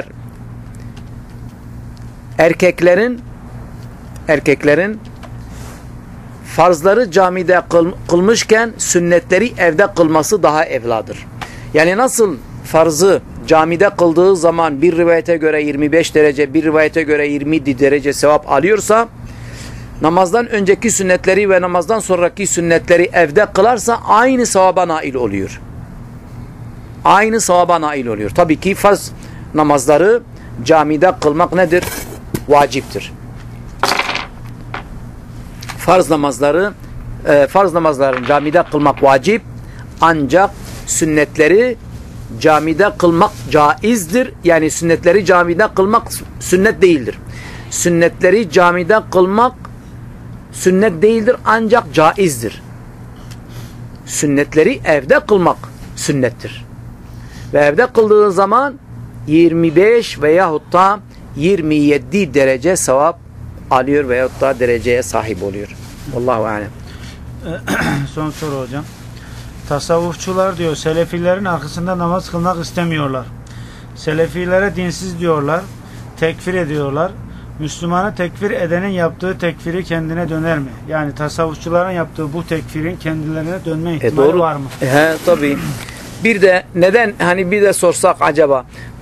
erkeklerin farzları camide kılmışken sünnetleri evde kılması daha evladır. Yani nasıl farzı camide kıldığı zaman bir rivayete göre 25 derece, bir rivayete göre 20 derece sevap alıyorsa, namazdan önceki sünnetleri ve namazdan sonraki sünnetleri evde kılarsa aynı sevaba nail oluyor. Aynı sevaba nail oluyor. Tabii ki farz namazları camide kılmak nedir? Vaciptir. Farz namazların camide kılmak vacip, ancak sünnetleri camide kılmak caizdir. Yani sünnetleri camide kılmak sünnet değildir. Sünnetleri camide kılmak sünnet değildir, ancak caizdir. Sünnetleri evde kılmak sünnettir. Ve evde kıldığı zaman 25 veyahut da 27 derece sevap alıyor veyahut da dereceye sahip oluyor. Allahu alem. Son soru hocam. Tasavvufçular diyor, Selefilerin arkasında namaz kılmak istemiyorlar. Selefilere dinsiz diyorlar, tekfir ediyorlar. Müslümanı tekfir edenin yaptığı tekfiri kendine döner mi? Yani tasavvufçuların yaptığı bu tekfirin kendilerine dönme ihtimali doğru. var mı? Tabii. Bir de neden, hani bir de sorsak acaba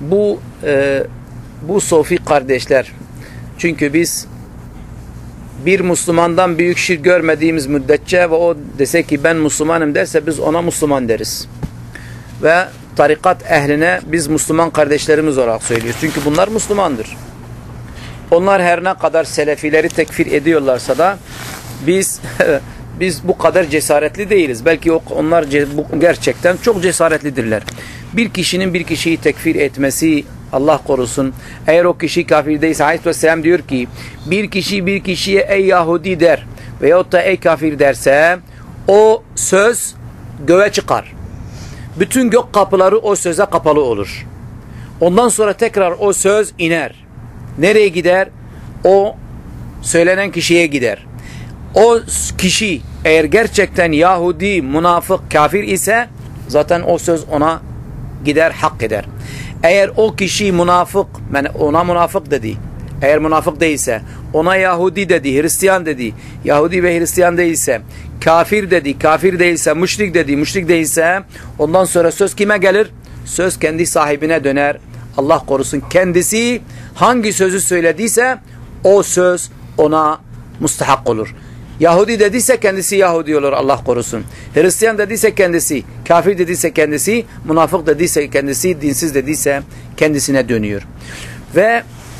bu sofi kardeşler, çünkü biz bir Müslümandan büyük şirk görmediğimiz müddetçe ve o dese ki ben Müslümanım derse biz ona Müslüman deriz. Ve tarikat ehline biz Müslüman kardeşlerimiz olarak söylüyoruz. Çünkü bunlar Müslümandır. Onlar her ne kadar Selefileri tekfir ediyorlarsa da biz bu kadar cesaretli değiliz. Belki onlar gerçekten çok cesaretlidirler. Bir kişinin bir kişiyi tekfir etmesi, Allah korusun, eğer o kişi kafir değilse, Aleyhisselam diyor ki bir kişi bir kişiye ey Yahudi der veyahut da ey kafir derse o söz göğe çıkar. Bütün gök kapıları o söze kapalı olur. Ondan sonra tekrar o söz iner. Nereye gider? O söylenen kişiye gider. O kişi eğer gerçekten Yahudi, münafık, kafir ise zaten o söz ona gider, hak eder. Eğer o kişi münafık, yani ona münafık dedi, eğer münafık değilse, ona Yahudi dedi, Hristiyan dedi, Yahudi ve Hristiyan değilse, kafir dedi, kafir değilse, müşrik dedi, müşrik değilse, ondan sonra söz kime gelir? Söz kendi sahibine döner. Allah korusun, kendisi hangi sözü söylediyse o söz ona mustahak olur. Yahudi dediyse kendisi Yahudi olur, Allah korusun. Hristiyan dediyse kendisi, kafir dediyse kendisi, münafık dediyse kendisi, dinsiz dediyse kendisine dönüyor. Ve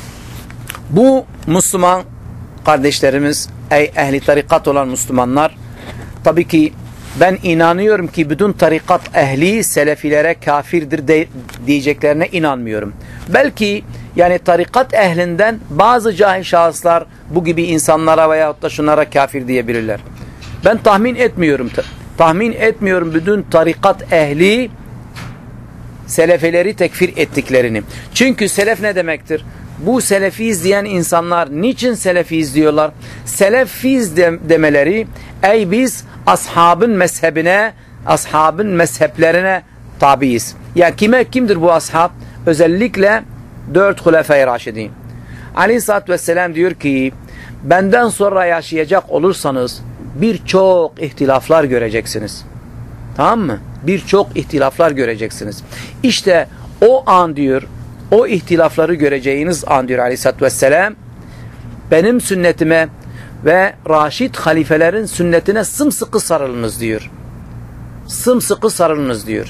bu Müslüman kardeşlerimiz, ehli tarikat olan Müslümanlar, tabii ki ben inanıyorum ki bütün tarikat ehli selefilere kafirdir diyeceklerine inanmıyorum. Belki yani tarikat ehlinden bazı cahil şahıslar bu gibi insanlara veyahut da şunlara kafir diyebilirler. Ben tahmin etmiyorum bütün tarikat ehli selefileri tekfir ettiklerini. Çünkü selef ne demektir? Bu selefiyiz diyen insanlar niçin selefiyiz diyorlar? Selefiyiz demeleri, ey biz ashabın mezhebine, ashabın mezheplerine tabiiz. Yani kimdir bu ashab? Özellikle 4 Hulefai Raşidin. Aleyhisselatü Vesselam diyor ki benden sonra yaşayacak olursanız birçok ihtilaflar göreceksiniz. Tamam mı? Birçok ihtilaflar göreceksiniz. İşte o an diyor, o ihtilafları göreceğiniz an diyor Aleyhisselatü Vesselam, benim sünnetime ve Raşid halifelerin sünnetine sımsıkı sarılınız diyor. Sımsıkı sarılınız diyor.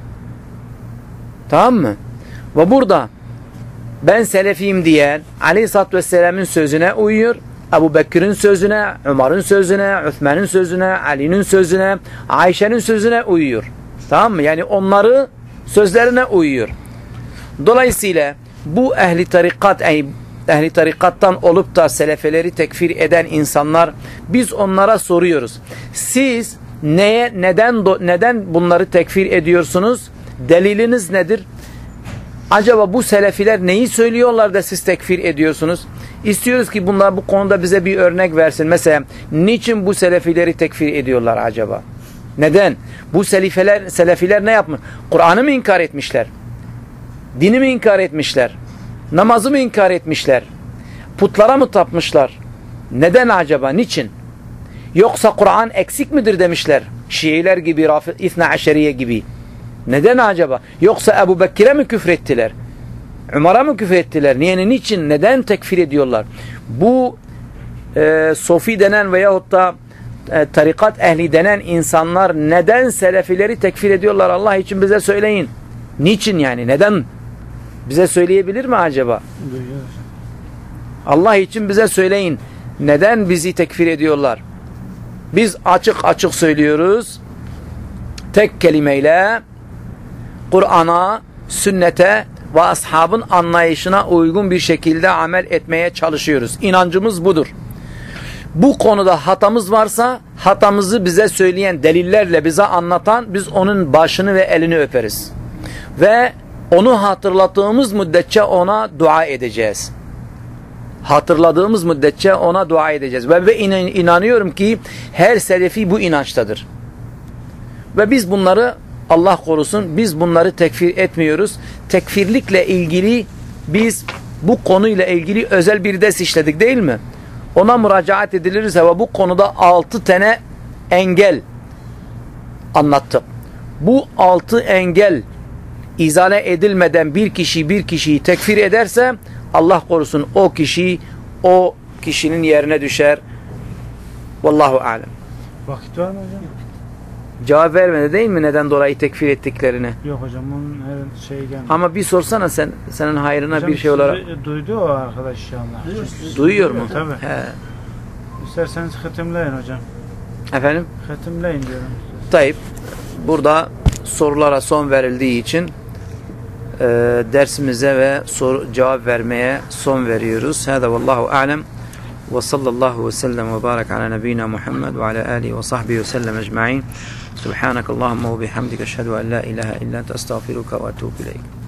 Tamam mı? Ve burada ben selefiyim diyen Aleyhisselatü Vesselam'ın sözüne uyuyor. Ebu Bekir'in sözüne, Ömer'in sözüne, Üthman'ın sözüne, Ali'nin sözüne, Ayşe'nin sözüne uyuyor. Tamam mı? Yani onları sözlerine uyuyor. Dolayısıyla bu ehli tarikattan olup da selefeleri tekfir eden insanlar, biz onlara soruyoruz. Siz neden bunları tekfir ediyorsunuz? Deliliniz nedir? Acaba bu selefiler neyi söylüyorlar da siz tekfir ediyorsunuz? İstiyoruz ki bunlar bu konuda bize bir örnek versin. Mesela niçin bu selefileri tekfir ediyorlar acaba? Neden? Bu selefiler ne yapmış? Kur'an'ı mı inkar etmişler? Dini mi inkar etmişler? Namazı mı inkar etmişler? Putlara mı tapmışlar? Neden acaba? Niçin? Yoksa Kur'an eksik midir demişler? Şiiler gibi, İthna Aşeriye gibi. Neden acaba? Yoksa Ebu Bekir'e mi küfrettiler? Ömer'e mi küfrettiler? Niçin? Neden tekfir ediyorlar? Bu Sofi denen veyahut da tarikat ehli denen insanlar neden Selefileri tekfir ediyorlar? Allah için bize söyleyin. Niçin yani? Neden? Bize söyleyebilir mi acaba? Allah için bize söyleyin. Neden bizi tekfir ediyorlar? Biz açık açık söylüyoruz. Tek kelimeyle Kur'an'a, sünnete ve ashabın anlayışına uygun bir şekilde amel etmeye çalışıyoruz. İnancımız budur. Bu konuda hatamız varsa hatamızı bize söyleyen, delillerle bize anlatan, biz onun başını ve elini öperiz. Ve onu hatırlattığımız müddetçe ona dua edeceğiz. Hatırladığımız müddetçe ona dua edeceğiz. Ve inanıyorum ki her selefi bu inançtadır. Ve biz bunları, Allah korusun, biz bunları tekfir etmiyoruz. Tekfirlikle ilgili biz bu konuyla ilgili özel bir ders işledik değil mi? Ona müracaat edilirse ve bu konuda 6 tane engel anlattık. Bu 6 engel izale edilmeden bir kişiyi tekfir ederse Allah korusun o kişinin yerine düşer. Vallahu alem. Vakit var mı hocam? Cevap vermedi değil mi neden dolayı tekfir ettiklerini? Yok hocam onun her şeyi gelmedi. Ama bir sorsana senin hayrına hocam, bir şey olarak. Duydu o arkadaş inşallah. Duyuyor mu? Tabii. He. İsterseniz hatimleyin hocam. Efendim? Hatimleyin diyorum. Tayyip, burada sorulara son verildiği için dersimize ve cevap vermeye son veriyoruz. Hâdâ vallahu a'lem ve sallallahu ve sellem ve barak ala nebiyyina Muhammed ve ala alihi ve sahbihi ve sellem ecma'in. Subhanakallahumma ve bihamdike eşhedü en la ilahe illa ente estağfiruke ve etûbü ileyk.